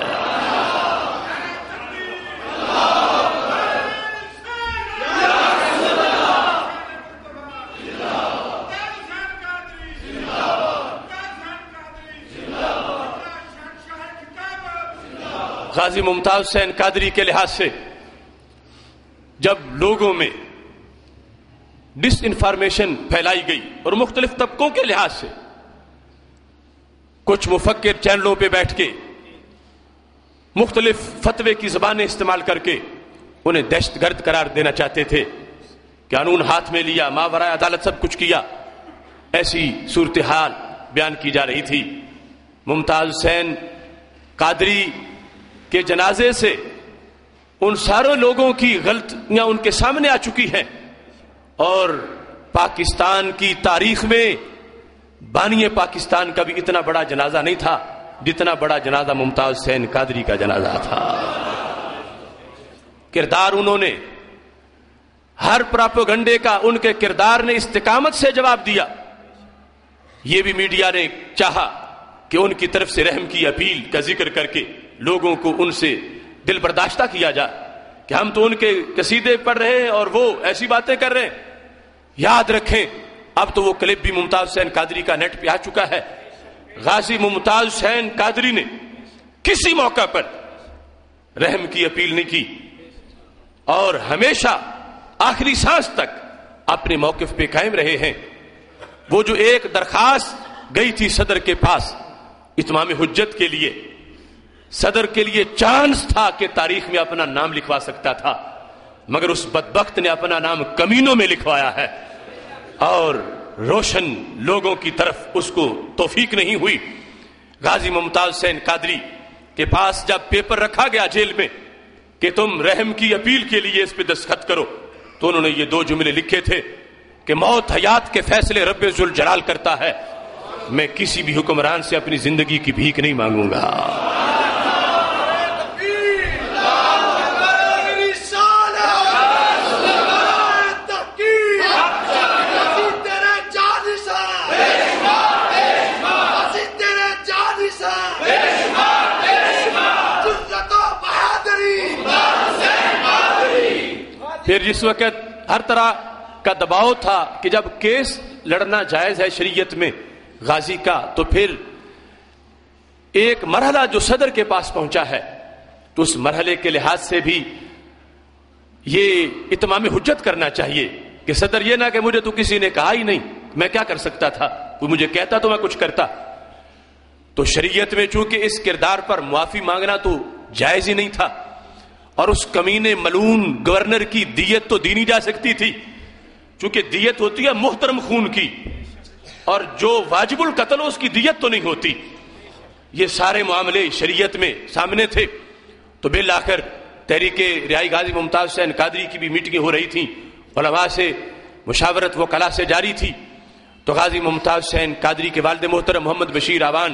C: غازی ممتاز حسین قادری کے لحاظ سے جب لوگوں میں ڈس انفارمیشن پھیلائی گئی اور مختلف طبقوں کے لحاظ سے کچھ مفکر چینلوں پہ بیٹھ کے مختلف فتوے کی زبانیں استعمال کر کے انہیں دہشت گرد قرار دینا چاہتے تھے، قانون ہاتھ میں لیا، ماورائے عدالت سب کچھ کیا، ایسی صورتحال بیان کی جا رہی تھی. ممتاز حسین قادری کے جنازے سے ان سارے لوگوں کی غلطیاں ان کے سامنے آ چکی ہیں اور پاکستان کی تاریخ میں بانی پاکستان کا بھی اتنا بڑا جنازہ نہیں تھا جتنا بڑا جنازہ ممتاز حسین قادری کا جنازہ تھا. کردار انہوں نے ہر پراپیگنڈے کا ان کے کردار نے استقامت سے جواب دیا. یہ بھی میڈیا نے چاہا کہ ان کی طرف سے رحم کی اپیل کا ذکر کر کے لوگوں کو ان سے دل برداشتہ کیا جائے کہ ہم تو ان کے قصیدے پڑھ رہے ہیں اور وہ ایسی باتیں کر رہے ہیں. یاد رکھیں اب تو وہ کلپ بھی ممتاز حسین قادری کا نیٹ پہ آ چکا ہے. غازی ممتاز حسین قادری نے کسی موقع پر رحم کی اپیل نہیں کی اور ہمیشہ آخری سانس تک اپنے موقف پہ قائم رہے ہیں. وہ جو ایک درخواست گئی تھی صدر کے پاس اتمام حجت کے لیے، صدر کے لیے چانس تھا کہ تاریخ میں اپنا نام لکھوا سکتا تھا، مگر اس بدبخت نے اپنا نام کمینوں میں لکھوایا ہے اور روشن لوگوں کی طرف اس کو توفیق نہیں ہوئی. غازی ممتاز حسین قادری کے پاس جب پیپر رکھا گیا جیل میں کہ تم رحم کی اپیل کے لیے اس پہ دستخط کرو، تو انہوں نے یہ 2 جملے لکھے تھے کہ موت حیات کے فیصلے رب ذوالجلال کرتا ہے، میں کسی بھی حکمران سے اپنی زندگی کی بھیک نہیں مانگوں گا. پھر جس وقت ہر طرح کا دباؤ تھا کہ جب کیس لڑنا جائز ہے شریعت میں غازی کا، تو پھر ایک مرحلہ جو صدر کے پاس پہنچا ہے تو اس مرحلے کے لحاظ سے بھی یہ اتمام حجت کرنا چاہیے کہ صدر یہ نہ کہ مجھے تو کسی نے کہا ہی نہیں، میں کیا کر سکتا تھا، کوئی مجھے کہتا تو میں کچھ کرتا. تو شریعت میں چونکہ اس کردار پر معافی مانگنا تو جائز ہی نہیں تھا اور اس کمینے ملعون گورنر کی دیت تو دی نہیں جا سکتی تھی، چونکہ دیت ہوتی ہے محترم خون کی اور جو واجب القتل ہو اس کی دیت تو نہیں ہوتی. یہ سارے معاملے شریعت میں سامنے تھے. تو بالآخر تحریک رہائی غازی ممتاز حسین قادری کی بھی میٹنگیں ہو رہی تھیں، علماء سے مشاورت وکلاء سے جاری تھی. تو غازی ممتاز حسین قادری کے والد محترم محمد بشیر آوان،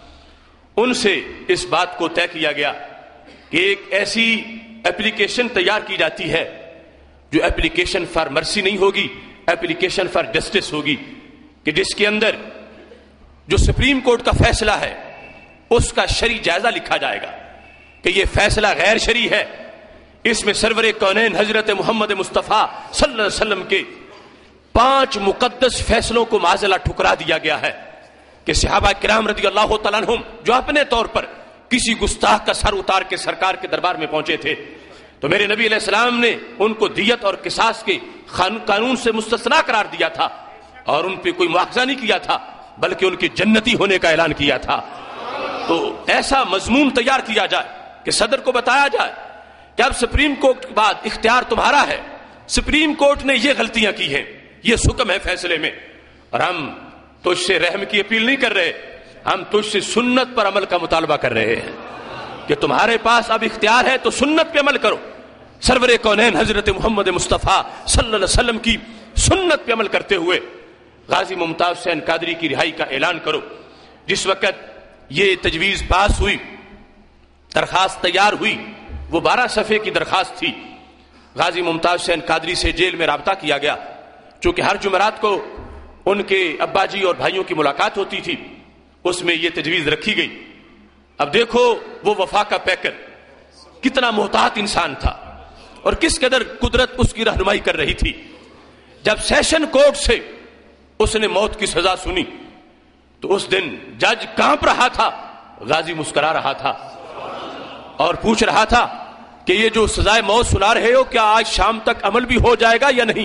C: ان سے اس بات کو طے کیا گیا کہ ایک ایسی اپلیکیشن تیار کی جاتی ہے جو اپلیکیشن فار مرسی نہیں ہوگی، اپلیکیشن فار جسٹس ہوگی، کہ جس کے اندر جو سپریم کورٹ کا فیصلہ ہے اس کا شرعی جائزہ لکھا جائے گا کہ یہ فیصلہ غیر شرعی ہے. اس میں سرور کونین حضرت محمد مصطفیٰ صلی اللہ علیہ وسلم کے 5 مقدس فیصلوں کو معاذ اللہ ٹھکرا دیا گیا ہے کہ صحابہ کرام رضی اللہ تعالیٰ عنہم جو اپنے طور پر کسی گستاخ کا سر اتار کے سرکار کے دربار میں پہنچے تھے تو میرے نبی علیہ السلام نے ان کو دیت اور قصاص کے قانون سے مستثنا قرار دیا تھا اور ان پہ کوئی مواخذہ نہیں کیا تھا بلکہ ان کی جنتی ہونے کا اعلان کیا تھا. تو ایسا مضمون تیار کیا جائے کہ صدر کو بتایا جائے کہ اب سپریم کورٹ کے بعد اختیار تمہارا ہے، سپریم کورٹ نے یہ غلطیاں کی ہیں، یہ حکم ہے فیصلے میں، اور ہم تجھ سے رحم کی اپیل نہیں کر رہے، ہم تجھ سے سنت پر عمل کا مطالبہ کر رہے ہیں کہ تمہارے پاس اب اختیار ہے تو سنت پہ عمل کرو. سرور کونین حضرت محمد مصطفیٰ صلی اللہ علیہ وسلم کی سنت پہ عمل کرتے ہوئے غازی ممتاز حسین قادری کی رہائی کا اعلان کرو. جس وقت یہ تجویز پاس ہوئی، درخواست تیار ہوئی، وہ 12 صفحے کی درخواست تھی. غازی ممتاز حسین قادری سے جیل میں رابطہ کیا گیا، چونکہ ہر جمعرات کو ان کے ابا جی اور بھائیوں کی ملاقات ہوتی تھی، اس میں یہ تجویز رکھی گئی. اب دیکھو وہ وفا کا پیکر کتنا محتاط انسان تھا اور کس قدر قدرت اس کی رہنمائی کر رہی تھی. جب سیشن کورٹ سے اس نے موت کی سزا سنی تو اس دن جج کانپ رہا تھا، غازی مسکرا رہا تھا اور پوچھ رہا تھا کہ یہ جو سزائے موت سنا رہے ہو کیا آج شام تک عمل بھی ہو جائے گا یا نہیں.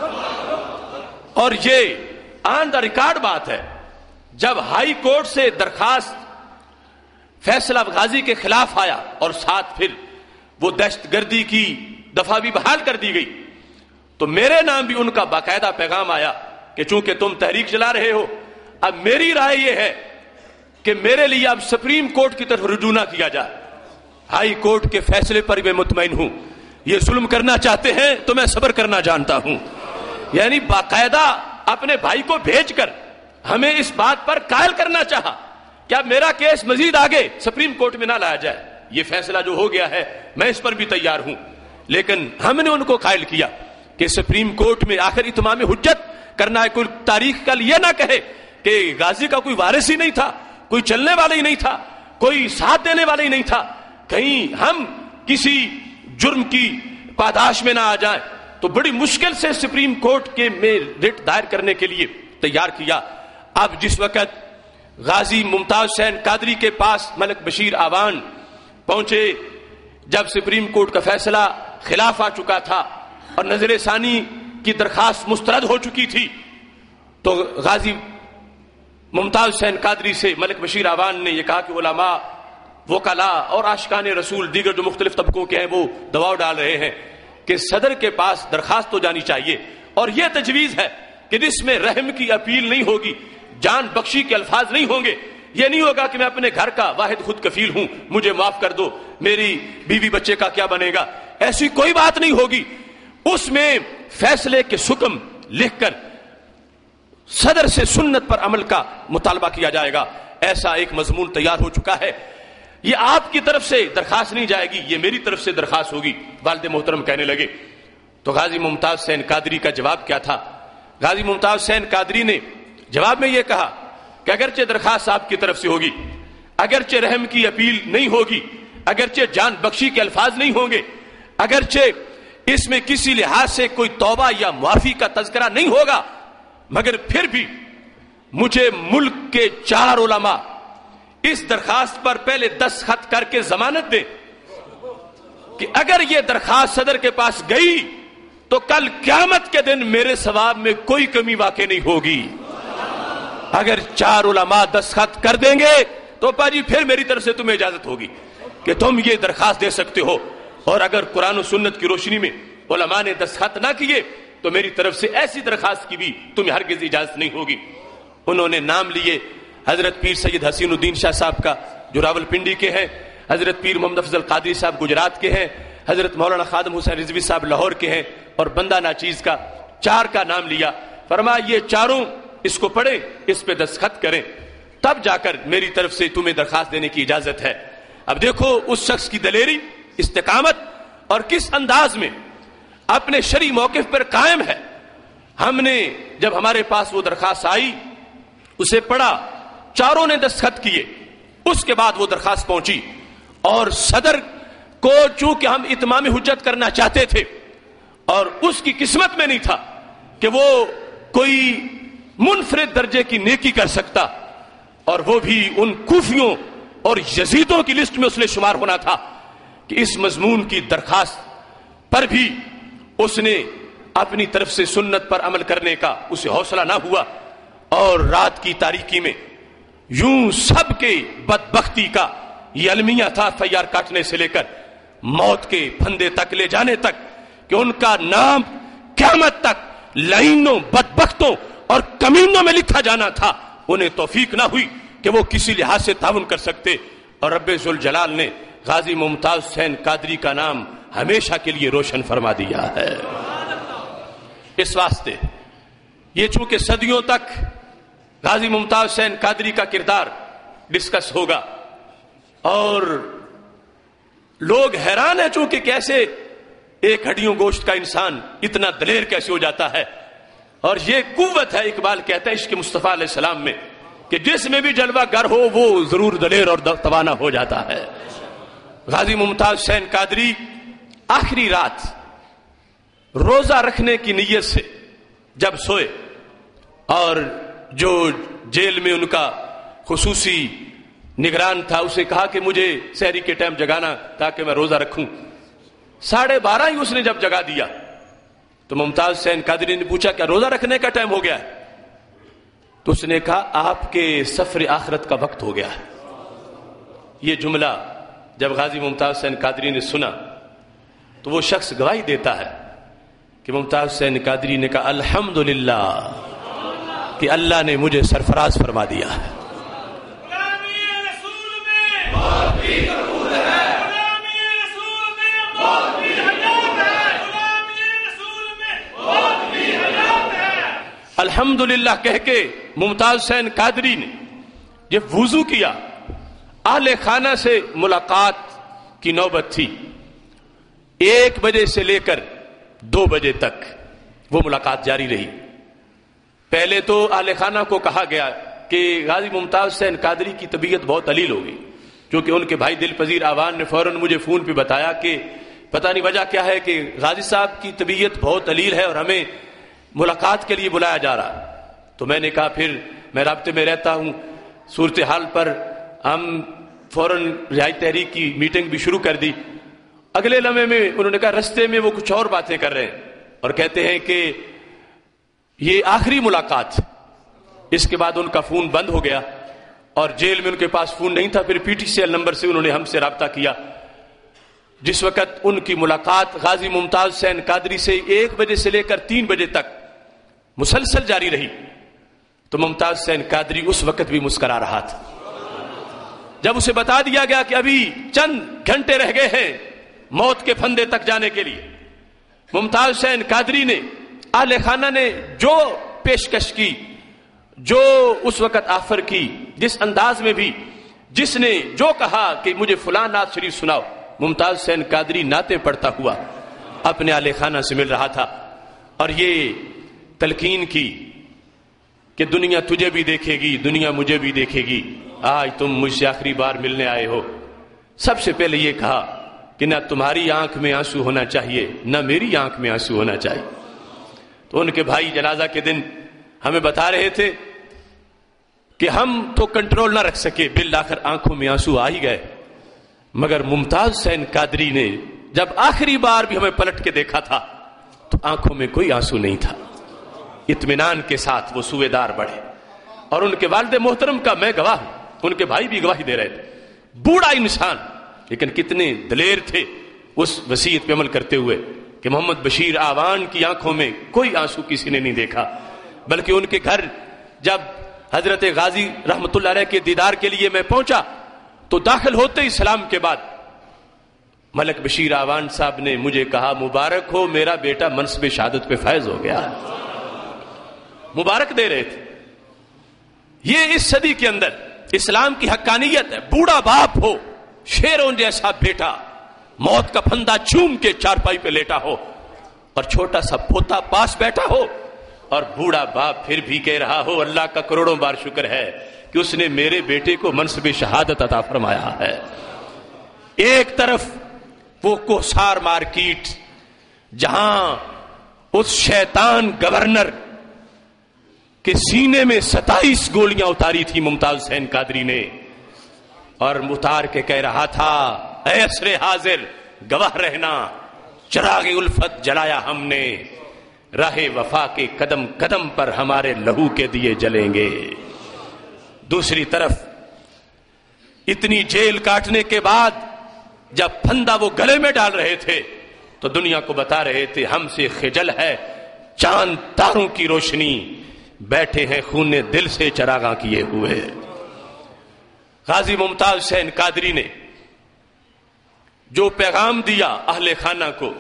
C: اور یہ آن دا ریکارڈ بات ہے، جب ہائی کورٹ سے درخواست فیصلہ غازی کے خلاف آیا اور ساتھ پھر وہ دہشت گردی کی دفعہ بھی بحال کر دی گئی تو میرے نام بھی ان کا باقاعدہ پیغام آیا کہ چونکہ تم تحریک چلا رہے ہو، اب میری رائے یہ ہے کہ میرے لیے اب سپریم کورٹ کی طرف رجوع نہ کیا جائے. ہائی کورٹ کے فیصلے پر میں مطمئن ہوں. یہ ظلم کرنا چاہتے ہیں تو میں صبر کرنا جانتا ہوں. یعنی باقاعدہ اپنے بھائی کو بھیج کر ہمیں اس بات پر قائل کرنا چاہا کہ اب میرا کیس مزید آگے سپریم کورٹ میں نہ لایا جائے، یہ فیصلہ جو ہو گیا ہے میں اس پر بھی تیار ہوں، لیکن ہم نے ان کو قائل کیا کہ سپریم کورٹ میں آخر اتمام حجت کرنا ہے۔ کوئی تاریخ کل یہ نہ کہے کہ غازی کا کوئی وارث ہی نہیں تھا، کوئی چلنے والا ہی نہیں تھا، کوئی ساتھ دینے والا ہی نہیں تھا، کہیں ہم کسی جرم کی پاداش میں نہ آ جائیں، تو بڑی مشکل سے سپریم کورٹ کے میں رٹ دائر کرنے کے لیے تیار کیا۔ اب جس وقت غازی ممتاز حسین قادری کے پاس ملک بشیر آوان پہنچے، جب سپریم کورٹ کا فیصلہ خلاف آ چکا تھا اور نظر ثانی کی درخواست مسترد ہو چکی تھی، تو غازی ممتاز حسین قادری سے ملک بشیر آوان نے یہ کہا کہ علماء، وکلاء اور عاشقان رسول دیگر جو مختلف طبقوں کے ہیں وہ دباؤ ڈال رہے ہیں کہ صدر کے پاس درخواست تو جانی چاہیے، اور یہ تجویز ہے کہ جس میں رحم کی اپیل نہیں ہوگی، جان بخشی کے الفاظ نہیں ہوں گے، یہ نہیں ہوگا کہ میں اپنے گھر کا واحد خود کفیل ہوں، مجھے معاف کر دو، میری بیوی بچے کا کیا بنے گا، ایسی کوئی بات نہیں ہوگی۔ اس میں فیصلے کے حکم لکھ کر صدر سے سنت پر عمل کا مطالبہ کیا جائے گا، ایسا ایک مضمون تیار ہو چکا ہے۔ یہ آپ کی طرف سے درخواست نہیں جائے گی، یہ میری طرف سے درخواست ہوگی۔ والد محترم کہنے لگے تو غازی ممتاز حسین قادری کا جواب کیا تھا؟ غازی ممتاز حسین قادری نے جواب میں یہ کہا کہ اگرچہ درخواست آپ کی طرف سے ہوگی، اگرچہ رحم کی اپیل نہیں ہوگی، اگرچہ جان بخشی کے الفاظ نہیں ہوں گے، اگرچہ اس میں کسی لحاظ سے کوئی توبہ یا معافی کا تذکرہ نہیں ہوگا، مگر پھر بھی مجھے ملک کے 4 علماء اس درخواست پر پہلے دستخط کر کے ضمانت دیں کہ اگر یہ درخواست صدر کے پاس گئی تو کل قیامت کے دن میرے ثواب میں کوئی کمی واقع نہیں ہوگی۔ اگر 4 علماء دستخط کر دیں گے تو پاجی پھر میری طرف سے تمہیں اجازت ہوگی کہ تم یہ درخواست دے سکتے ہو، اور اگر قرآن و سنت کی روشنی میں علماء نے دستخط نہ کیے تو میری طرف سے ایسی درخواست کی بھی تمہیں ہرگز اجازت نہیں ہوگی۔ انہوں نے نام لیے حضرت پیر سید حسین الدین شاہ صاحب کا جو راول پنڈی کے ہیں، حضرت پیر محمد افضل قادری صاحب گجرات کے ہیں، حضرت مولانا خادم حسین رضوی صاحب لاہور کے ہیں، اور بندہ ناچیز کا، 4 کا نام لیا۔ فرمایا یہ 4 اس کو پڑھیں، اس پہ دستخط کریں، تب جا کر میری طرف سے تمہیں درخواست دینے کی اجازت ہے۔ اب دیکھو اس شخص کی دلیری، استقامت، اور کس انداز میں اپنے شرعی موقف پر قائم ہے۔ ہم نے جب ہمارے پاس وہ درخواست آئی اسے پڑھا، 4 نے دستخط کیے، اس کے بعد وہ درخواست پہنچی، اور صدر کو چونکہ ہم اتمام حجت کرنا چاہتے تھے اور اس کی قسمت میں نہیں تھا کہ وہ کوئی منفرد درجے کی نیکی کر سکتا، اور وہ بھی ان کوفیوں اور یزیدوں کی لسٹ میں اس نے شمار ہونا تھا، کہ اس مضمون کی درخواست پر بھی اس نے اپنی طرف سے سنت پر عمل کرنے کا اسے حوصلہ نہ ہوا، اور رات کی تاریکی میں یوں سب کے بدبختی کا یہ المیہ تھا، فیار کاٹنے سے لے کر موت کے پھندے تک لے جانے تک، کہ ان کا نام قیامت تک لعینوں، بدبختوں اور کمینوں میں لکھا جانا تھا۔ انہیں توفیق نہ ہوئی کہ وہ کسی لحاظ سے تعاون کر سکتے، اور رب ذوالجلال نے غازی ممتاز حسین قادری کا نام ہمیشہ کے لیے روشن فرما دیا ہے۔ اس واسطے یہ چونکہ صدیوں تک غازی ممتاز حسین قادری کا کردار ڈسکس ہوگا، اور لوگ حیران ہیں چونکہ کیسے ایک ہڈیوں گوشت کا انسان اتنا دلیر کیسے ہو جاتا ہے، اور یہ قوت ہے، اقبال کہتا ہے عشق مصطفیٰ علیہ السلام میں، کہ جس میں بھی جلوہ گر ہو وہ ضرور دلیر اور توانا ہو جاتا ہے۔ غازی ممتاز حسین قادری آخری رات روزہ رکھنے کی نیت سے جب سوئے، اور جو جیل میں ان کا خصوصی نگران تھا اسے کہا کہ مجھے سحری کے ٹائم جگانا تاکہ میں روزہ رکھوں، 12:30 ہی اس نے جب جگا دیا تو ممتاز حسین قادری نے پوچھا کیا روزہ رکھنے کا ٹائم ہو گیا ہے؟ تو اس نے کہا آپ کے سفر آخرت کا وقت ہو گیا ہے۔ یہ جملہ جب غازی ممتاز حسین قادری نے سنا تو وہ شخص گواہی دیتا ہے کہ ممتاز حسین قادری نے کہا الحمدللہ کہ اللہ نے مجھے سرفراز فرما دیا ہے۔ الحمدللہ کہہ کے ممتاز حسین قادری نے جب وضو کیا، اہل خانہ سے ملاقات کی نوبت تھی. 1 بجے سے لے کر 2 بجے تک وہ ملاقات جاری رہی. پہلے تو اہل خانہ کو کہا گیا کہ غازی ممتاز حسین قادری کی طبیعت بہت علیل ہوگی، کیونکہ ان کے بھائی دل پذیر آوان نے فوراً مجھے فون پہ بتایا کہ پتہ نہیں وجہ کیا ہے کہ غازی صاحب کی طبیعت بہت علیل ہے اور ہمیں ملاقات کے لیے بلایا جا رہا. تو میں نے کہا پھر میں رابطے میں رہتا ہوں، صورتحال پر ہم فوراً رہائی تحریک کی میٹنگ بھی شروع کر دی. اگلے لمحے میں انہوں نے کہا رستے میں وہ کچھ اور باتیں کر رہے ہیں اور کہتے ہیں کہ یہ آخری ملاقات. اس کے بعد ان کا فون بند ہو گیا اور جیل میں ان کے پاس فون نہیں تھا. پھر P T C L number سے انہوں نے ہم سے رابطہ کیا. جس وقت ان کی ملاقات غازی ممتاز حسین قادری سے 1 بجے سے لے کر 3 بجے تک مسلسل جاری رہی تو ممتاز حسین قادری اس وقت بھی مسکرا رہا تھا. جب اسے بتا دیا گیا کہ ابھی چند گھنٹے رہ گئے ہیں موت کے پھندے تک جانے کے لیے، ممتاز حسین قادری نے، اہل خانہ نے جو پیشکش کی، جو اس وقت آفر کی، جس انداز میں بھی، جس نے جو کہا کہ مجھے فلاں نعت شریف سناؤ، ممتاز حسین قادری نعتیں پڑھتا ہوا اپنے اہل خانہ سے مل رہا تھا. اور یہ تلقین کی کہ دنیا تجھے بھی دیکھے گی، دنیا مجھے بھی دیکھے گی، آج تم مجھ سے آخری بار ملنے آئے ہو. سب سے پہلے یہ کہا کہ نہ تمہاری آنکھ میں آنسو ہونا چاہیے نہ میری آنکھ میں آنسو ہونا چاہیے. تو ان کے بھائی جنازہ کے دن ہمیں بتا رہے تھے کہ ہم تو کنٹرول نہ رکھ سکے، بالآخر آنکھوں میں آنسو آ ہی گئے. مگر ممتاز حسین قادری نے جب آخری بار بھی ہمیں پلٹ کے دیکھا تھا تو آنکھوں میں کوئی آنسو نہیں تھا. اطمینان کے ساتھ وہ سوے دار بڑھے. اور ان کے والد محترم کا میں گواہ ہوں، ان کے بھائی بھی گواہی دے رہے تھے. بوڑھا انسان لیکن کتنے دلیر تھے اس وصیت پہ عمل کرتے ہوئے کہ محمد بشیر آوان کی آنکھوں میں کوئی آنسو کسی نے نہیں دیکھا. بلکہ ان کے گھر جب حضرت غازی رحمت اللہ علیہ کے دیدار کے لیے میں پہنچا تو داخل ہوتے ہی سلام کے بعد ملک بشیر آوان صاحب نے مجھے کہا مبارک ہو میرا بیٹا منصب شہادت پہ فائز ہو گیا. مبارک دے رہے تھے. یہ اس صدی کے اندر اسلام کی حقانیت ہے. بوڑھا باپ ہو، شیروں جیسا بیٹا موت کا پھندا چوم کے چارپائی پہ لیٹا ہو اور چھوٹا سا پوتا پاس بیٹھا ہو اور بوڑھا باپ پھر بھی کہہ رہا ہو اللہ کا کروڑوں بار شکر ہے کہ اس نے میرے بیٹے کو منصب شہادت عطا فرمایا ہے. ایک طرف وہ کوسار مارکیٹ جہاں اس شیطان گورنر کے سینے میں 27 گولیاں اتاری تھی ممتاز حسین قادری نے اور اتار کے کہہ رہا تھا اے عصر حاضر گواہ رہنا چراغ الفت جلایا ہم نے، راہ وفا کے قدم قدم پر ہمارے لہو کے دیے جلیں گے. دوسری طرف اتنی جیل کاٹنے کے بعد جب پھندا وہ گلے میں ڈال رہے تھے تو دنیا کو بتا رہے تھے ہم سے خجل ہے چاند تاروں کی روشنی، بیٹھے ہیں خون دل سے چراغاں کیے ہوئے. غازی ممتاز حسین قادری نے جو پیغام دیا اہل خانہ کو،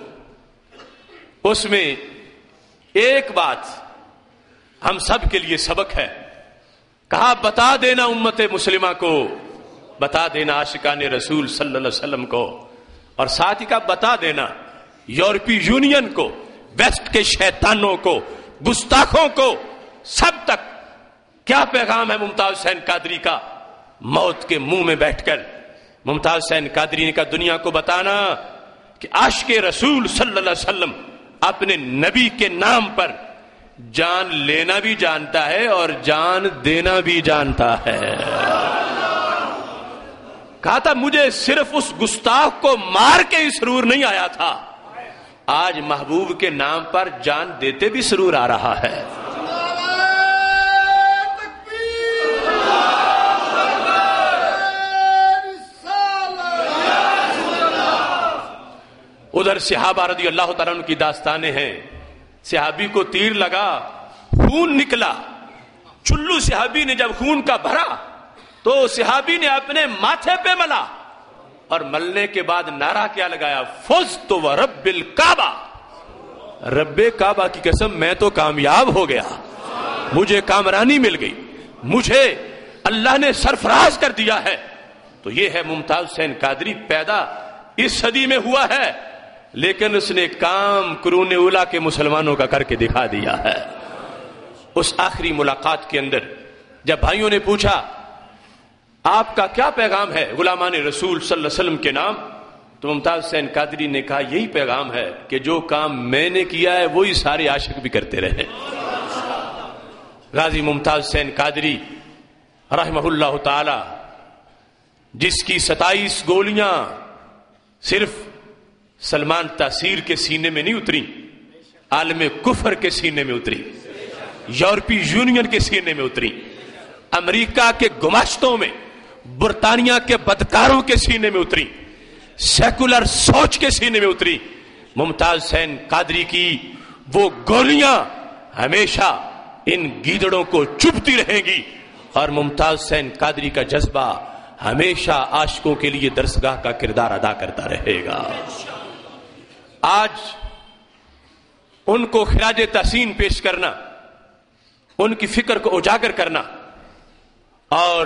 C: اس میں ایک بات ہم سب کے لیے سبق ہے. کہا بتا دینا امت مسلمہ کو، بتا دینا عاشقان رسول صلی اللہ علیہ وسلم کو، اور ساتھ ہی کہا بتا دینا یورپی یونین کو، ویسٹ کے شیطانوں کو، گستاخوں کو، سب تک کیا پیغام ہے ممتاز حسین قادری کا. موت کے منہ میں بیٹھ کر ممتاز حسین قادری نے کہا دنیا کو بتانا کہ عاشق رسول صلی اللہ علیہ وسلم اپنے نبی کے نام پر جان لینا بھی جانتا ہے اور جان دینا بھی جانتا ہے. کہا تھا مجھے صرف اس گستاخ کو مار کے ہی سرور نہیں آیا تھا، آج محبوب کے نام پر جان دیتے بھی سرور آ رہا ہے. ادھر صحابہ رضی اللہ تعالیٰ عنہ کی داستانیں ہیں. صحابی کو تیر لگا، خون نکلا. چلو صحابی نے جب خون کا بھرا تو صحابی نے اپنے ماتھے پہ ملا اور ملنے کے بعد نعرہ کیا لگایا فزت ورب الکعبہ، رب کعبہ کی قسم میں تو کامیاب ہو گیا. مجھے کامرانی مل گئی، مجھے اللہ نے سرفراز کر دیا ہے. تو یہ ہے ممتاز حسین قادری. پیدا اس صدی میں ہوا ہے لیکن اس نے کام قرون اولیٰ کے مسلمانوں کا کر کے دکھا دیا ہے. اس آخری ملاقات کے اندر جب بھائیوں نے پوچھا آپ کا کیا پیغام ہے غلامان رسول صلی اللہ علیہ وسلم کے نام، تو ممتاز حسین قادری نے کہا یہی پیغام ہے کہ جو کام میں نے کیا ہے وہی سارے عاشق بھی کرتے رہے. غازی ممتاز حسین قادری رحمہ اللہ تعالی، جس کی 27 گولیاں صرف سلمان تاثیر کے سینے میں نہیں اتری، عالم کفر کے سینے میں اتری، یورپی یونین کے سینے میں اتری، امریکہ کے گماشتوں میں، برطانیہ کے بدکاروں کے سینے میں اتری، سیکولر سوچ کے سینے میں اتری. ممتاز حسین قادری کی وہ گولیاں ہمیشہ ان گیدڑوں کو چبھتی رہیں گی اور ممتاز حسین قادری کا جذبہ ہمیشہ عاشقوں کے لیے درسگاہ کا کردار ادا کرتا رہے گا. آج ان کو خراج تحسین پیش کرنا، ان کی فکر کو اجاگر کرنا اور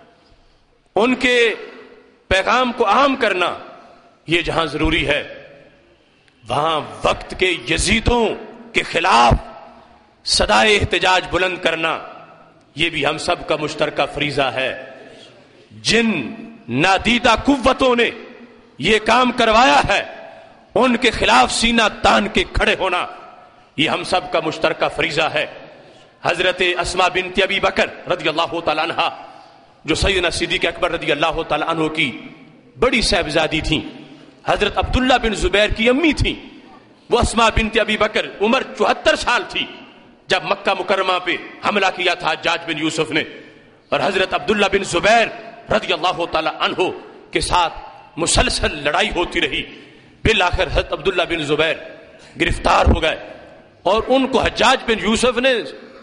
C: ان کے پیغام کو عام کرنا، یہ جہاں ضروری ہے وہاں وقت کے یزیدوں کے خلاف صدائے احتجاج بلند کرنا یہ بھی ہم سب کا مشترکہ فریضہ ہے. جن نادیدہ قوتوں نے یہ کام کروایا ہے ان کے خلاف سینہ تان کے کھڑے ہونا یہ ہم سب کا مشترکہ فریضہ ہے. حضرت اسماء بنت ابی بکر رضی اللہ تعالیٰ عنہ جو سیدنا صدیق اکبر رضی اللہ تعالیٰ عنہ کی بڑی صاحبزادی تھیں، حضرت عبداللہ بن زبیر کی امی تھیں. وہ اسماء بنت ابی بکر عمر 74 سال تھی جب مکہ مکرمہ پہ حملہ کیا تھا حجاج بن یوسف نے، اور حضرت عبداللہ بن زبیر رضی اللہ تعالی عنہ کے ساتھ مسلسل لڑائی ہوتی رہی. بالآخر حضرت عبداللہ بن زبیر گرفتار ہو گئے اور ان کو حجاج بن یوسف نے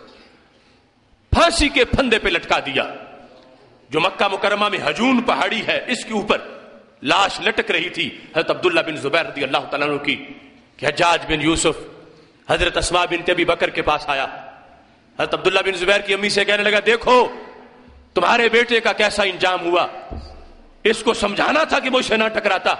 C: پھانسی کے پھندے پہ لٹکا دیا. جو مکہ مکرمہ میں ہجون پہاڑی ہے اس کے اوپر لاش لٹک رہی تھی حضرت عبداللہ بن زبیر رضی اللہ تعالیٰ عنہ کی کہ حجاج بن یوسف حضرت اسماء بنت ابی بکر کے پاس آیا. حضرت عبداللہ بن زبیر کی امی سے کہنے لگا دیکھو تمہارے بیٹے کا کیسا انجام ہوا، اس کو سمجھانا تھا کہ وہ اسے نہ ٹکراتا،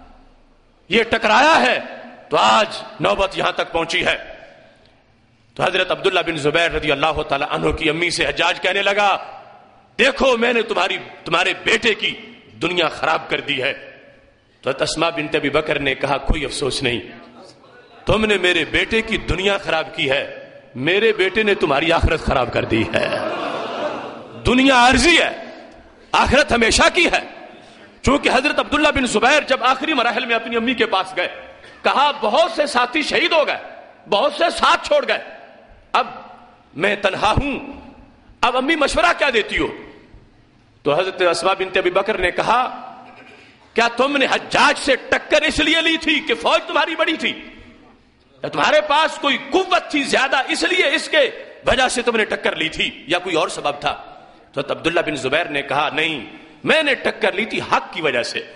C: یہ ٹکرایا ہے تو آج نوبت یہاں تک پہنچی ہے. تو حضرت عبداللہ بن زبیر رضی اللہ تعالی عنہ کی امی سے حجاج کہنے لگا دیکھو میں نے تمہارے بیٹے کی دنیا خراب کر دی ہے. تو حضرت اسماء بنت ابی بکر نے کہا کوئی افسوس نہیں، تم نے میرے بیٹے کی دنیا خراب کی ہے، میرے بیٹے نے تمہاری آخرت خراب کر دی ہے. دنیا عارضی ہے، آخرت ہمیشہ کی ہے. چونکہ حضرت عبداللہ بن زبیر جب آخری مراحل میں اپنی امی کے پاس گئے، کہا بہت سے ساتھی شہید ہو گئے، بہت سے ساتھ چھوڑ گئے، اب میں تنہا ہوں، اب امی مشورہ کیا دیتی ہو؟ تو حضرت اسماء بنت ابی بکر نے کہا کیا تم نے حجاج سے ٹکر اس لیے لی تھی کہ فوج تمہاری بڑی تھی، یا تمہارے پاس کوئی قوت تھی زیادہ اس لیے اس کے وجہ سے تم نے ٹکر لی تھی، یا کوئی اور سبب تھا؟ تو عبداللہ بن زبیر نے کہا نہیں، میں نے ٹکر لی تھی حق کی وجہ سے،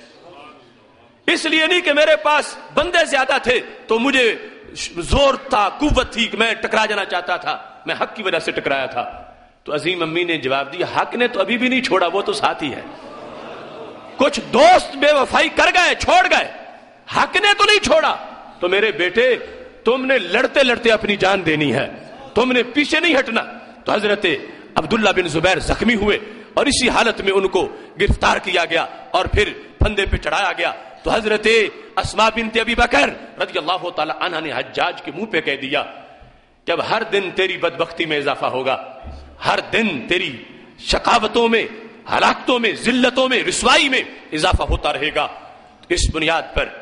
C: اس لیے نہیں کہ میرے پاس بندے زیادہ تھے تو مجھے زور تھا، قوت تھی کہ میں ٹکرا جانا چاہتا تھا، میں حق کی وجہ سے ٹکرایا تھا. تو عظیم امی نے جواب دیا حق نے تو ابھی بھی نہیں چھوڑا، وہ تو ساتھی ہے. کچھ دوست بے وفائی کر گئے، چھوڑ گئے، حق نے تو نہیں چھوڑا. تو میرے بیٹے تم نے لڑتے لڑتے اپنی جان دینی ہے، تم نے پیچھے نہیں ہٹنا. تو حضرت عبداللہ بن زبیر زخمی ہوئے اور اسی حالت میں ان کو گرفتار کیا گیا اور پھر پھندے پہ چڑھایا گیا. تو حضرت اسماء بنت ابی بکر رضی اللہ تعالی عنہ نے حجاج کے منہ پہ کہہ دیا جب ہر دن تیری بدبختی میں اضافہ ہوگا، ہر دن تیری شقاوتوں میں، ہلاکتوں میں، ذلتوں میں، رسوائی میں اضافہ ہوتا رہے گا. اس بنیاد پر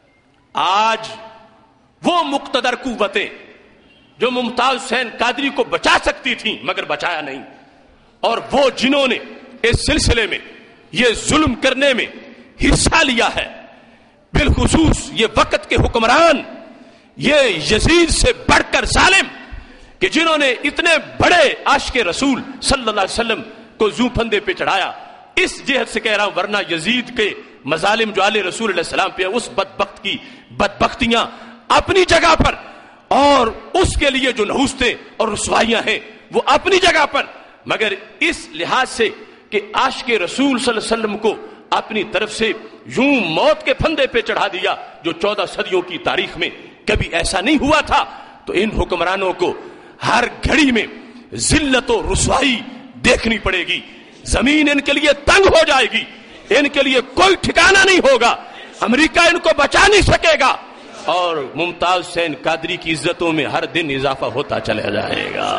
C: آج وہ مقتدر قوتیں جو ممتاز حسین قادری کو بچا سکتی تھیں مگر بچایا نہیں، اور وہ جنہوں نے اس سلسلے میں یہ ظلم کرنے میں حصہ لیا ہے، بالخصوص یہ وقت کے حکمران، یہ یزید سے بڑھ کر ظالم کہ جنہوں نے اتنے بڑے عاشق رسول صلی اللہ علیہ وسلم کو زوں پھندے پہ چڑھایا. اس جہت سے کہہ رہا ہوں، ورنہ یزید کے مظالم جو آل رسول علیہ السلام پہ اس بدبخت کی بدبختیاں اپنی جگہ پر، اور اس کے لیے جو نحوستیں اور رسوائیاں ہیں وہ اپنی جگہ پر، مگر اس لحاظ سے کہ عاشق رسول صلی اللہ علیہ وسلم کو اپنی طرف سے یوں موت کے پھندے پہ چڑھا دیا جو 14 صدیوں کی تاریخ میں کبھی ایسا نہیں ہوا تھا. تو ان حکمرانوں کو ہر گھڑی میں ذلت و رسوائی دیکھنی پڑے گی. زمین ان کے لیے تنگ ہو جائے گی، ان کے لیے کوئی ٹھکانہ نہیں ہوگا، امریکہ ان کو بچا نہیں سکے گا، اور ممتاز حسین قادری کی عزتوں میں ہر دن اضافہ ہوتا چلا جائے گا.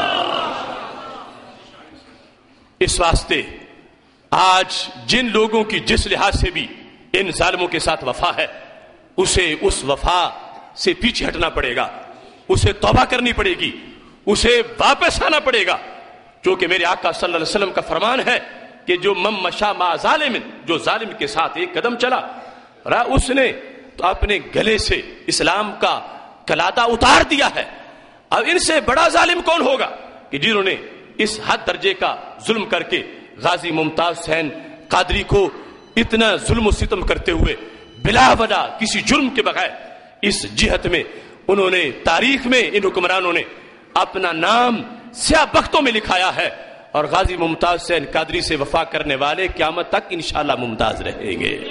C: اس واسطے آج جن لوگوں کی جس لحاظ سے بھی ان ظالموں کے ساتھ وفا ہے، اسے اس وفا سے پیچھے ہٹنا پڑے گا، اسے توبہ کرنی پڑے گی، اسے واپس آنا پڑے گا. چونکہ میرے آقا صلی اللہ علیہ وسلم کا فرمان ہے کہ جو مم مشا مع ظالم، جو ظالم کے ساتھ ایک قدم چلا اس نے تو اپنے گلے سے اسلام کا کلادہ اتار دیا ہے. اب ان سے بڑا ظالم کون ہوگا کہ جنہوں نے اس حد درجے کا ظلم کر کے غازی ممتاز حسین قادری کو اتنا ظلم و ستم کرتے ہوئے بلا وجہ کسی جرم کے بغیر اس جہت میں انہوں نے تاریخ میں ان حکمرانوں نے اپنا نام سیاہ بختوں میں لکھایا ہے. اور غازی ممتاز حسین قادری سے وفا کرنے والے قیامت تک انشاءاللہ ممتاز رہیں گے.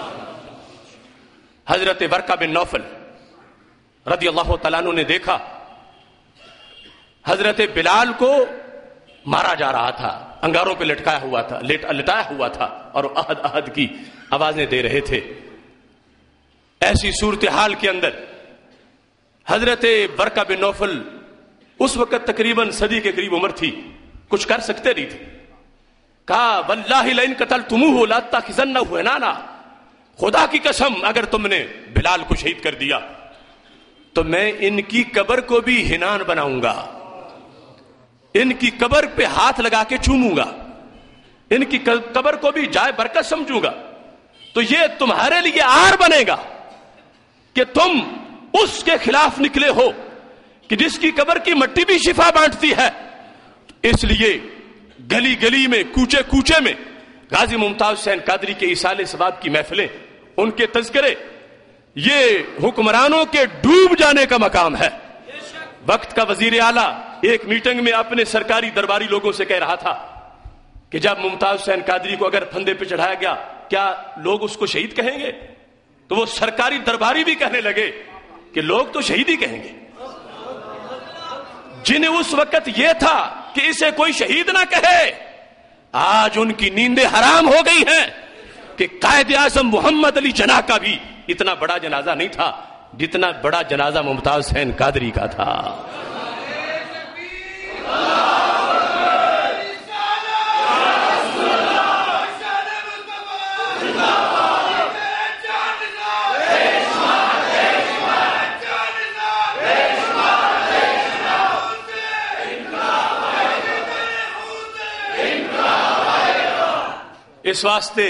C: حضرت ورقہ بن نوفل رضی اللہ تعالیٰ عنہ نے دیکھا حضرت بلال کو مارا جا رہا تھا، انگاروں پہ لٹکایا ہوا تھا اور احد احد کی آوازیں دے رہے تھے. ایسی صورتحال کے اندر حضرت ورقہ بن نوفل اس وقت تقریباً صدی کے قریب عمر تھی، کچھ کر سکتے نہیں تھے. کہا واللہ لئن قتلتموہ لاتخذنہ حنانا، خدا کی قسم اگر تم نے بلال کو شہید کر دیا تو میں ان کی قبر کو بھی حنان بناؤں گا، ان کی قبر پہ ہاتھ لگا کے چوموں گا، ان کی قبر کو بھی جائے برکت سمجھوں گا. تو یہ تمہارے لیے آر بنے گا کہ تم اس کے خلاف نکلے ہو کہ جس کی قبر کی مٹی بھی شفا بانٹتی ہے. اس لیے گلی گلی میں کوچے کوچے میں غازی ممتاز حسین قادری کے ایصال ثواب کی محفلیں، ان کے تذکرے، یہ حکمرانوں کے ڈوب جانے کا مقام ہے. وقت کا وزیر اعلیٰ ایک میٹنگ میں اپنے سرکاری درباری لوگوں سے کہہ رہا تھا کہ جب ممتاز حسین قادری کو اگر پھندے پہ چڑھایا گیا کیا لوگ اس کو شہید کہیں گے؟ تو وہ سرکاری درباری بھی کہنے لگے کہ لوگ تو شہید ہی کہیں گے. جنہیں اس وقت یہ تھا کہ اسے کوئی شہید نہ کہے، آج ان کی نیندیں حرام ہو گئی ہیں کہ قائد اعظم محمد علی جناح کا بھی اتنا بڑا جنازہ نہیں تھا جتنا بڑا جنازہ ممتاز حسین قادری کا تھا. اس واسطے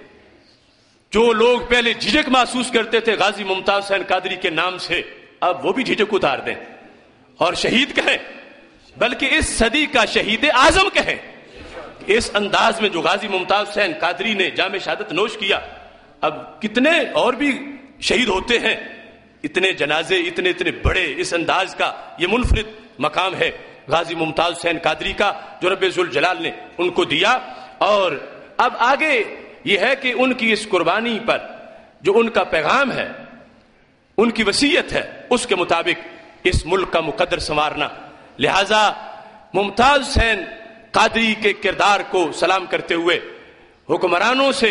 C: جو لوگ پہلے جھجک محسوس کرتے تھے غازی ممتاز حسین قادری کے نام سے، اب وہ بھی جھجک اتار دیں اور شہید کہیں، بلکہ اس صدی کا شہید اعظم کہیں. اس انداز میں جو غازی ممتاز حسین قادری نے جام شہادت نوش کیا، اب کتنے اور بھی شہید ہوتے ہیں. اتنے جنازے اتنے بڑے، اس انداز کا یہ منفرد مقام ہے غازی ممتاز حسین قادری کا جو رب ذوالجلال نے ان کو دیا. اور اب آگے یہ ہے کہ ان کی اس قربانی پر جو ان کا پیغام ہے، ان کی وصیت ہے، اس کے مطابق اس ملک کا مقدر سنوارنا. لہذا ممتاز حسین قادری کے کردار کو سلام کرتے ہوئے حکمرانوں سے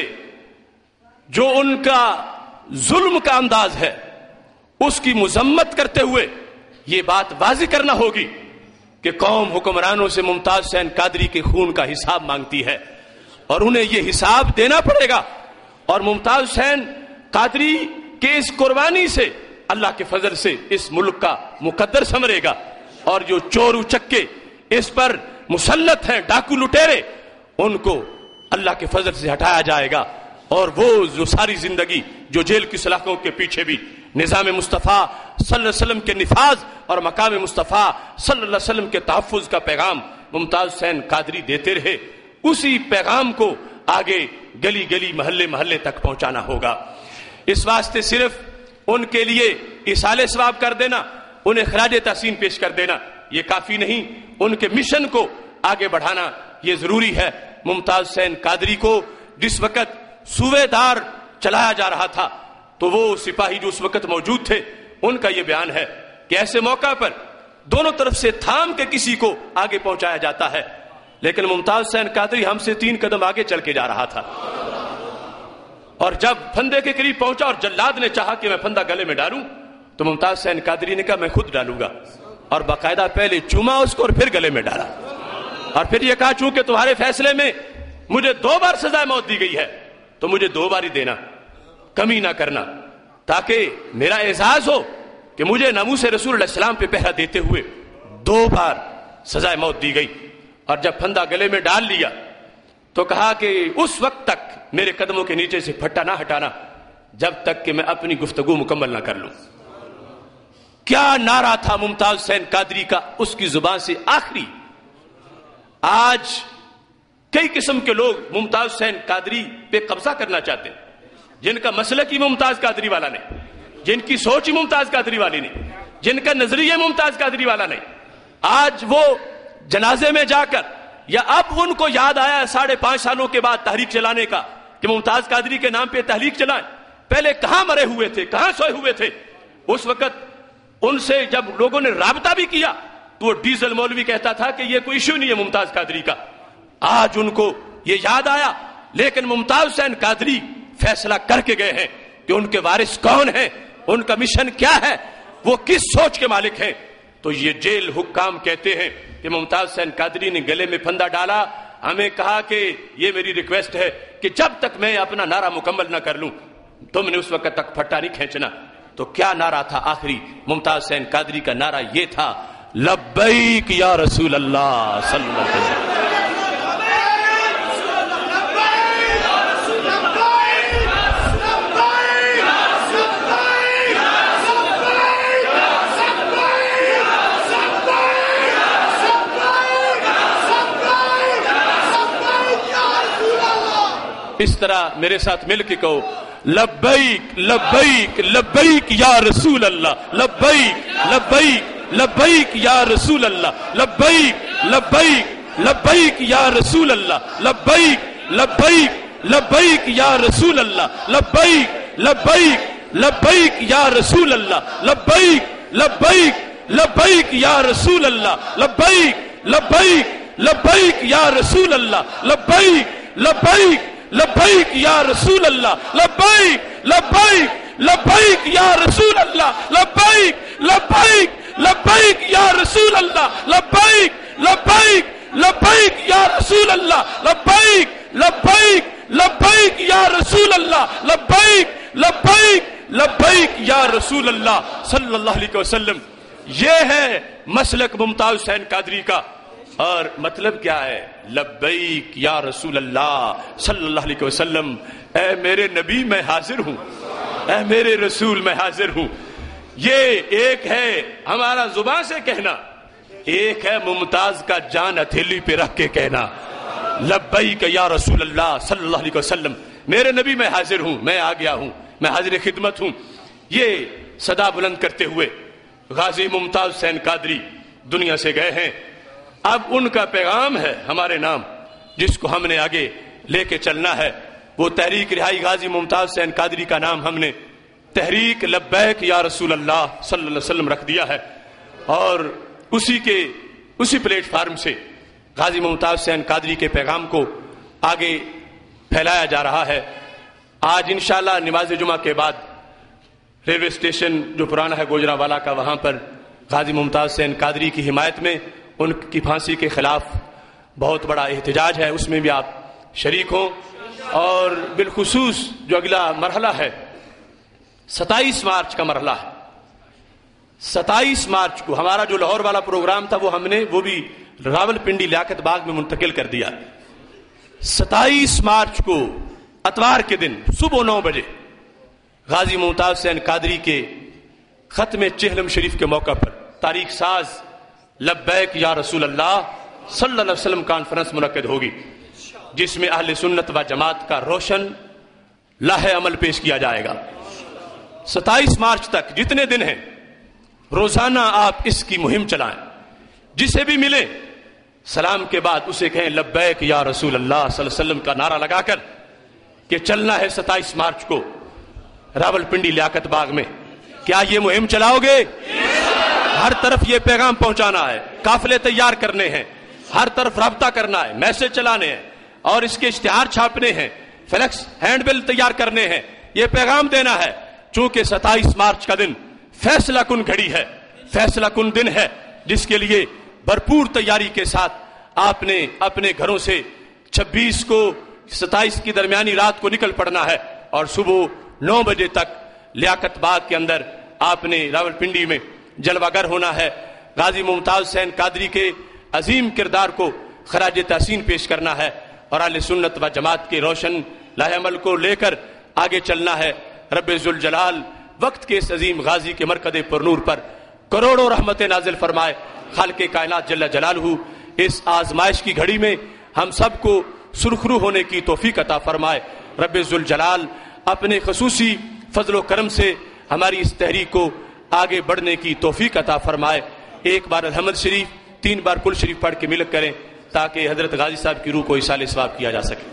C: جو ان کا ظلم کا انداز ہے اس کی مذمت کرتے ہوئے یہ بات واضح کرنا ہوگی کہ قوم حکمرانوں سے ممتاز حسین قادری کے خون کا حساب مانگتی ہے اور انہیں یہ حساب دینا پڑے گا. اور ممتاز حسین قادری کے اس قربانی سے اللہ کے فضل سے اس ملک کا مقدر سنورے گا. اور جو چور اچکے اس پر مسلط ہیں، ڈاکو لٹیرے، ان کو اللہ کے فضل سے ہٹایا جائے گا. اور وہ جو ساری زندگی جو جیل کی سلاخوں کے پیچھے بھی نظام مصطفیٰ صلی اللہ علیہ وسلم کے نفاذ اور مقام مصطفیٰ صلی اللہ علیہ وسلم کے تحفظ کا پیغام ممتاز حسین قادری دیتے رہے، اسی پیغام کو آگے گلی گلی محلے محلے تک پہنچانا ہوگا. اس واسطے صرف ان کے لیے ایصال ثواب کر دینا، انہیں خراج تحسین پیش کر دینا یہ کافی نہیں، ان کے مشن کو آگے بڑھانا یہ ضروری ہے۔ ممتاز حسین قادری کو جس وقت صوبے دار چلایا جا رہا تھا تو وہ سپاہی جو اس وقت موجود تھے ان کا یہ بیان ہے کہ ایسے موقع پر دونوں طرف سے تھام کے کسی کو آگے پہنچایا جاتا ہے، لیکن ممتاز حسین قادری ہم سے 3 قدم آگے چل کے جا رہا تھا، اور جب پھندے کے قریب پہنچا اور جلاد نے چاہا کہ میں پھندا گلے میں ڈالوں تو ممتاز حسین قادری نے کہا میں خود ڈالوں گا، اور باقاعدہ پہلے چوما اس کو اور پھر گلے میں ڈالا، اور پھر یہ کہا چونکہ تمہارے فیصلے میں مجھے 2 بار سزائے موت دی گئی ہے تو مجھے 2 بار ہی دینا، کمی نہ کرنا، تاکہ میرا اعزاز ہو کہ مجھے ناموس رسول اللہ السلام پہ پہرا دیتے ہوئے 2 بار سزائے موت دی گئی۔ اور جب پھندا گلے میں ڈال لیا تو کہا کہ اس وقت تک میرے قدموں کے نیچے سے پھٹا نہ ہٹانا جب تک کہ میں اپنی گفتگو مکمل نہ کر لوں۔ کیا نعرہ تھا ممتاز حسین قادری کا اس کی زبان سے آخری۔ آج کئی قسم کے لوگ ممتاز حسین قادری پہ قبضہ کرنا چاہتے ہیں، جن کا مسلک ہی ممتاز قادری والا نہیں، جن کی سوچ ہی ممتاز قادری والی نہیں، جن کا نظریہ ممتاز قادری والا نہیں۔ آج وہ جنازے میں جا کر یا اب ان کو یاد آیا 5.5 سالوں کے بعد تحریک چلانے کا کہ ممتاز قادری کے نام پہ تحریک چلائیں، پہلے کہاں مرے ہوئے تھے، کہاں سوئے ہوئے تھے؟ اس وقت ان سے جب لوگوں نے رابطہ بھی کیا تو وہ ڈیزل مولوی کہتا تھا کہ یہ کوئی ایشو نہیں ہے ممتاز قادری کا۔ آج ان کو یہ یاد آیا، لیکن ممتاز حسین قادری فیصلہ کر کے گئے ہیں کہ ان کے وارث کون ہیں، ان کا مشن کیا ہے، وہ کس سوچ کے مالک ہیں۔ تو یہ جیل حکام کہتے ہیں کہ ممتاز حسین قادری نے گلے میں پھندا ڈالا، ہمیں کہا کہ یہ میری ریکویسٹ ہے کہ جب تک میں اپنا نعرہ مکمل نہ کر لوں تم نے اس وقت تک پھٹا نہیں کھینچنا۔ تو کیا نعرہ تھا آخری ممتاز حسین قادری کا؟ نعرہ یہ تھا لبیک یا رسول اللہ صلی اللہ علیہ وسلم۔ اس طرح میرے ساتھ مل کے کہو لبیک لبیک لبیک یا رسول اللہ، لبیک لبیک لبیک یا رسول اللہ، لبیک لبیک لبیک یا رسول اللہ، لبیک لبیک لبیک یا رسول اللہ، لبیک لبیک لبیک یا رسول اللہ، لبیک لبیک لبیک یا رسول اللہ، لبیک لبیک لبیک یا رسول اللہ، لبیک لبیک لبیک یا رسول اللہ، لبیک لبیک لبیک یا رسول اللہ، لبیک لبیک لبیک یا رسول اللہ، لبیک لبیک لبیک یا رسول اللہ، لبیک لبیک لبیک یا رسول اللہ، لبیک لبیک لبیک یا رسول اللہ صلی اللہ علیہ وسلم۔ یہ ہے مسلک ممتاز حسین قادری کا، اور مطلب کیا ہے؟ لبیک یا رسول اللہ صلی اللہ علیہ وسلم، اے میرے نبی میں حاضر ہوں، اے میرے رسول میں حاضر ہوں۔ یہ ایک ہے ہمارا زبان سے کہنا، ایک ہے ممتاز کا جان ہتھیلی پہ رکھ کے کہنا لبیک یا رسول اللہ صلی اللہ علیہ وسلم، میرے نبی میں حاضر ہوں، میں آ گیا ہوں، میں حاضر خدمت ہوں۔ یہ صدا بلند کرتے ہوئے غازی ممتاز حسین قادری دنیا سے گئے ہیں۔ اب ان کا پیغام ہے ہمارے نام، جس کو ہم نے آگے لے کے چلنا ہے۔ وہ تحریک رہائی غازی ممتاز حسین قادری کا نام ہم نے تحریک لبیک یا رسول اللہ صلی اللہ علیہ وسلم رکھ دیا ہے، اور اسی پلیٹ فارم سے غازی ممتاز حسین قادری کے پیغام کو آگے پھیلایا جا رہا ہے۔ آج انشاءاللہ نماز جمعہ کے بعد ریلوے اسٹیشن جو پرانا ہے گوجرانوالا کا، وہاں پر غازی ممتاز حسین قادری کی حمایت میں ان کی پھانسی کے خلاف بہت بڑا احتجاج ہے، اس میں بھی آپ شریک ہوں۔ اور بالخصوص جو اگلا مرحلہ ہے 27 مارچ کا مرحلہ ہے، 27 مارچ کو ہمارا جو لاہور والا پروگرام تھا وہ بھی راول پنڈی لیاقت باغ میں منتقل کر دیا۔ 27 مارچ کو اتوار کے دن صبح 9 بجے غازی ممتاز حسین قادری کے ختم چہلم شریف کے موقع پر تاریخ ساز لبیک یا رسول اللہ صلی اللہ علیہ وسلم کانفرنس منعقد ہوگی، جس میں اہل سنت و جماعت کا روشن لاہ عمل پیش کیا جائے گا۔ 27 مارچ تک جتنے دن ہیں روزانہ آپ اس کی مہم چلائیں، جسے بھی ملے سلام کے بعد اسے کہیں لبیک یا رسول اللہ صلی اللہ علیہ وسلم کا نعرہ لگا کر کہ چلنا ہے 27 مارچ کو راولپنڈی لیاقت باغ میں. کیا یہ مہم چلاؤ گے؟ ہر طرف یہ پیغام پہنچانا ہے، قافلے تیار کرنے ہیں، ہر طرف رابطہ کرنا ہے، میسج چلانے ہیں اور اس کے اشتہار چھاپنے ہیں، فلیکس ہینڈ بل تیار کرنے ہیں. یہ پیغام دینا ہے چونکہ 27 مارچ کا دن فیصلہ کن گھڑی ہے، فیصلہ کن دن ہے، جس کے لیے بھرپور تیاری کے ساتھ آپ نے اپنے گھروں سے 26 کو 27 کی درمیانی رات کو نکل پڑنا ہے اور صبح 9 بجے تک لیاقت باغ کے اندر آپ نے راولپنڈی میں جلوہ گر ہونا ہے. غازی ممتاز حسین قادری کے عظیم کردار کو خراج تحسین پیش کرنا ہے اور اہل سنت و جماعت کے روشن لاہ عمل کو لے کر آگے چلنا ہے. رب ذوالجلال وقت کے اس عظیم غازی کے مرکز پرنور پر کروڑوں رحمتیں نازل فرمائے. خالق کائنات جل جلالہ اس آزمائش کی گھڑی میں ہم سب کو سرخرو ہونے کی توفیق عطا فرمائے. رب ذوالجلال اپنے خصوصی فضل و کرم سے ہماری اس تحریک کو آگے بڑھنے کی توفیق عطا فرمائے. ایک بار الحمد شریف 3 بار کل شریف پڑھ کے ملک کریں تاکہ حضرت غازی صاحب کی روح کو ایصال ثواب کیا جا سکے.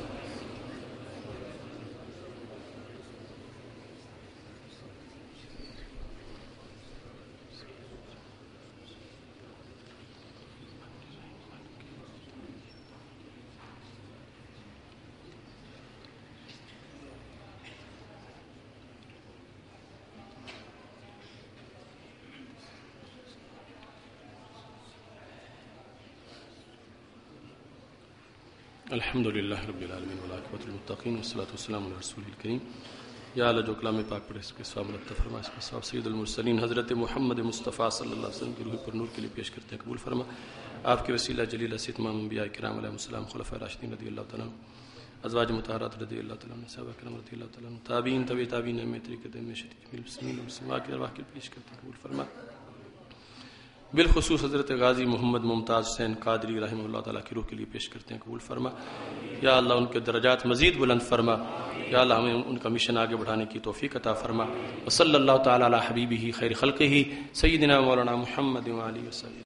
C: الحمدللہ رب العالمین والعاقبۃ للمتقین والصلاۃ والسلام علی رسول الکریم. یا اللہ جو کلام پاک پڑھے اس کے ثواب عطا فرما، اس کے ثواب سید المرسلین حضرت محمد مصطفیٰ صلی اللہ علیہ وسلم کی روح پر نور کے لیے پیش کرتے ہیں، قبول فرما. آپ کے وسیلہ جلیلہ سے تمام انبیاء کرام علیہم السلام، خلفاء راشدین رضی اللہ تعالیٰ عنہ، ازواج مطہرات رضی اللہ تعالیٰ عنہ، صحابہ کرام رضی اللہ تعالیٰ عنہ، تابعین تبع تابعین میں طریقۃ میں شریف المسلمین والمسلمات کی ارواح کے پیش کرتے ہیں، قبول فرما. بالخصوص حضرت غازی محمد ممتاز حسین قادری رحمہ اللہ تعالیٰ کی روح کے لیے پیش کرتے ہیں، قبول فرما. یا اللہ ان کے درجات مزید بلند فرما. یا اللہ ہمیں ان کا مشن آگے بڑھانے کی توفیق عطا فرما. وصلی اللہ تعالیٰ علی حبیبہ خیر خلقہ سیدنا مولانا محمد وعلیہ وسلم.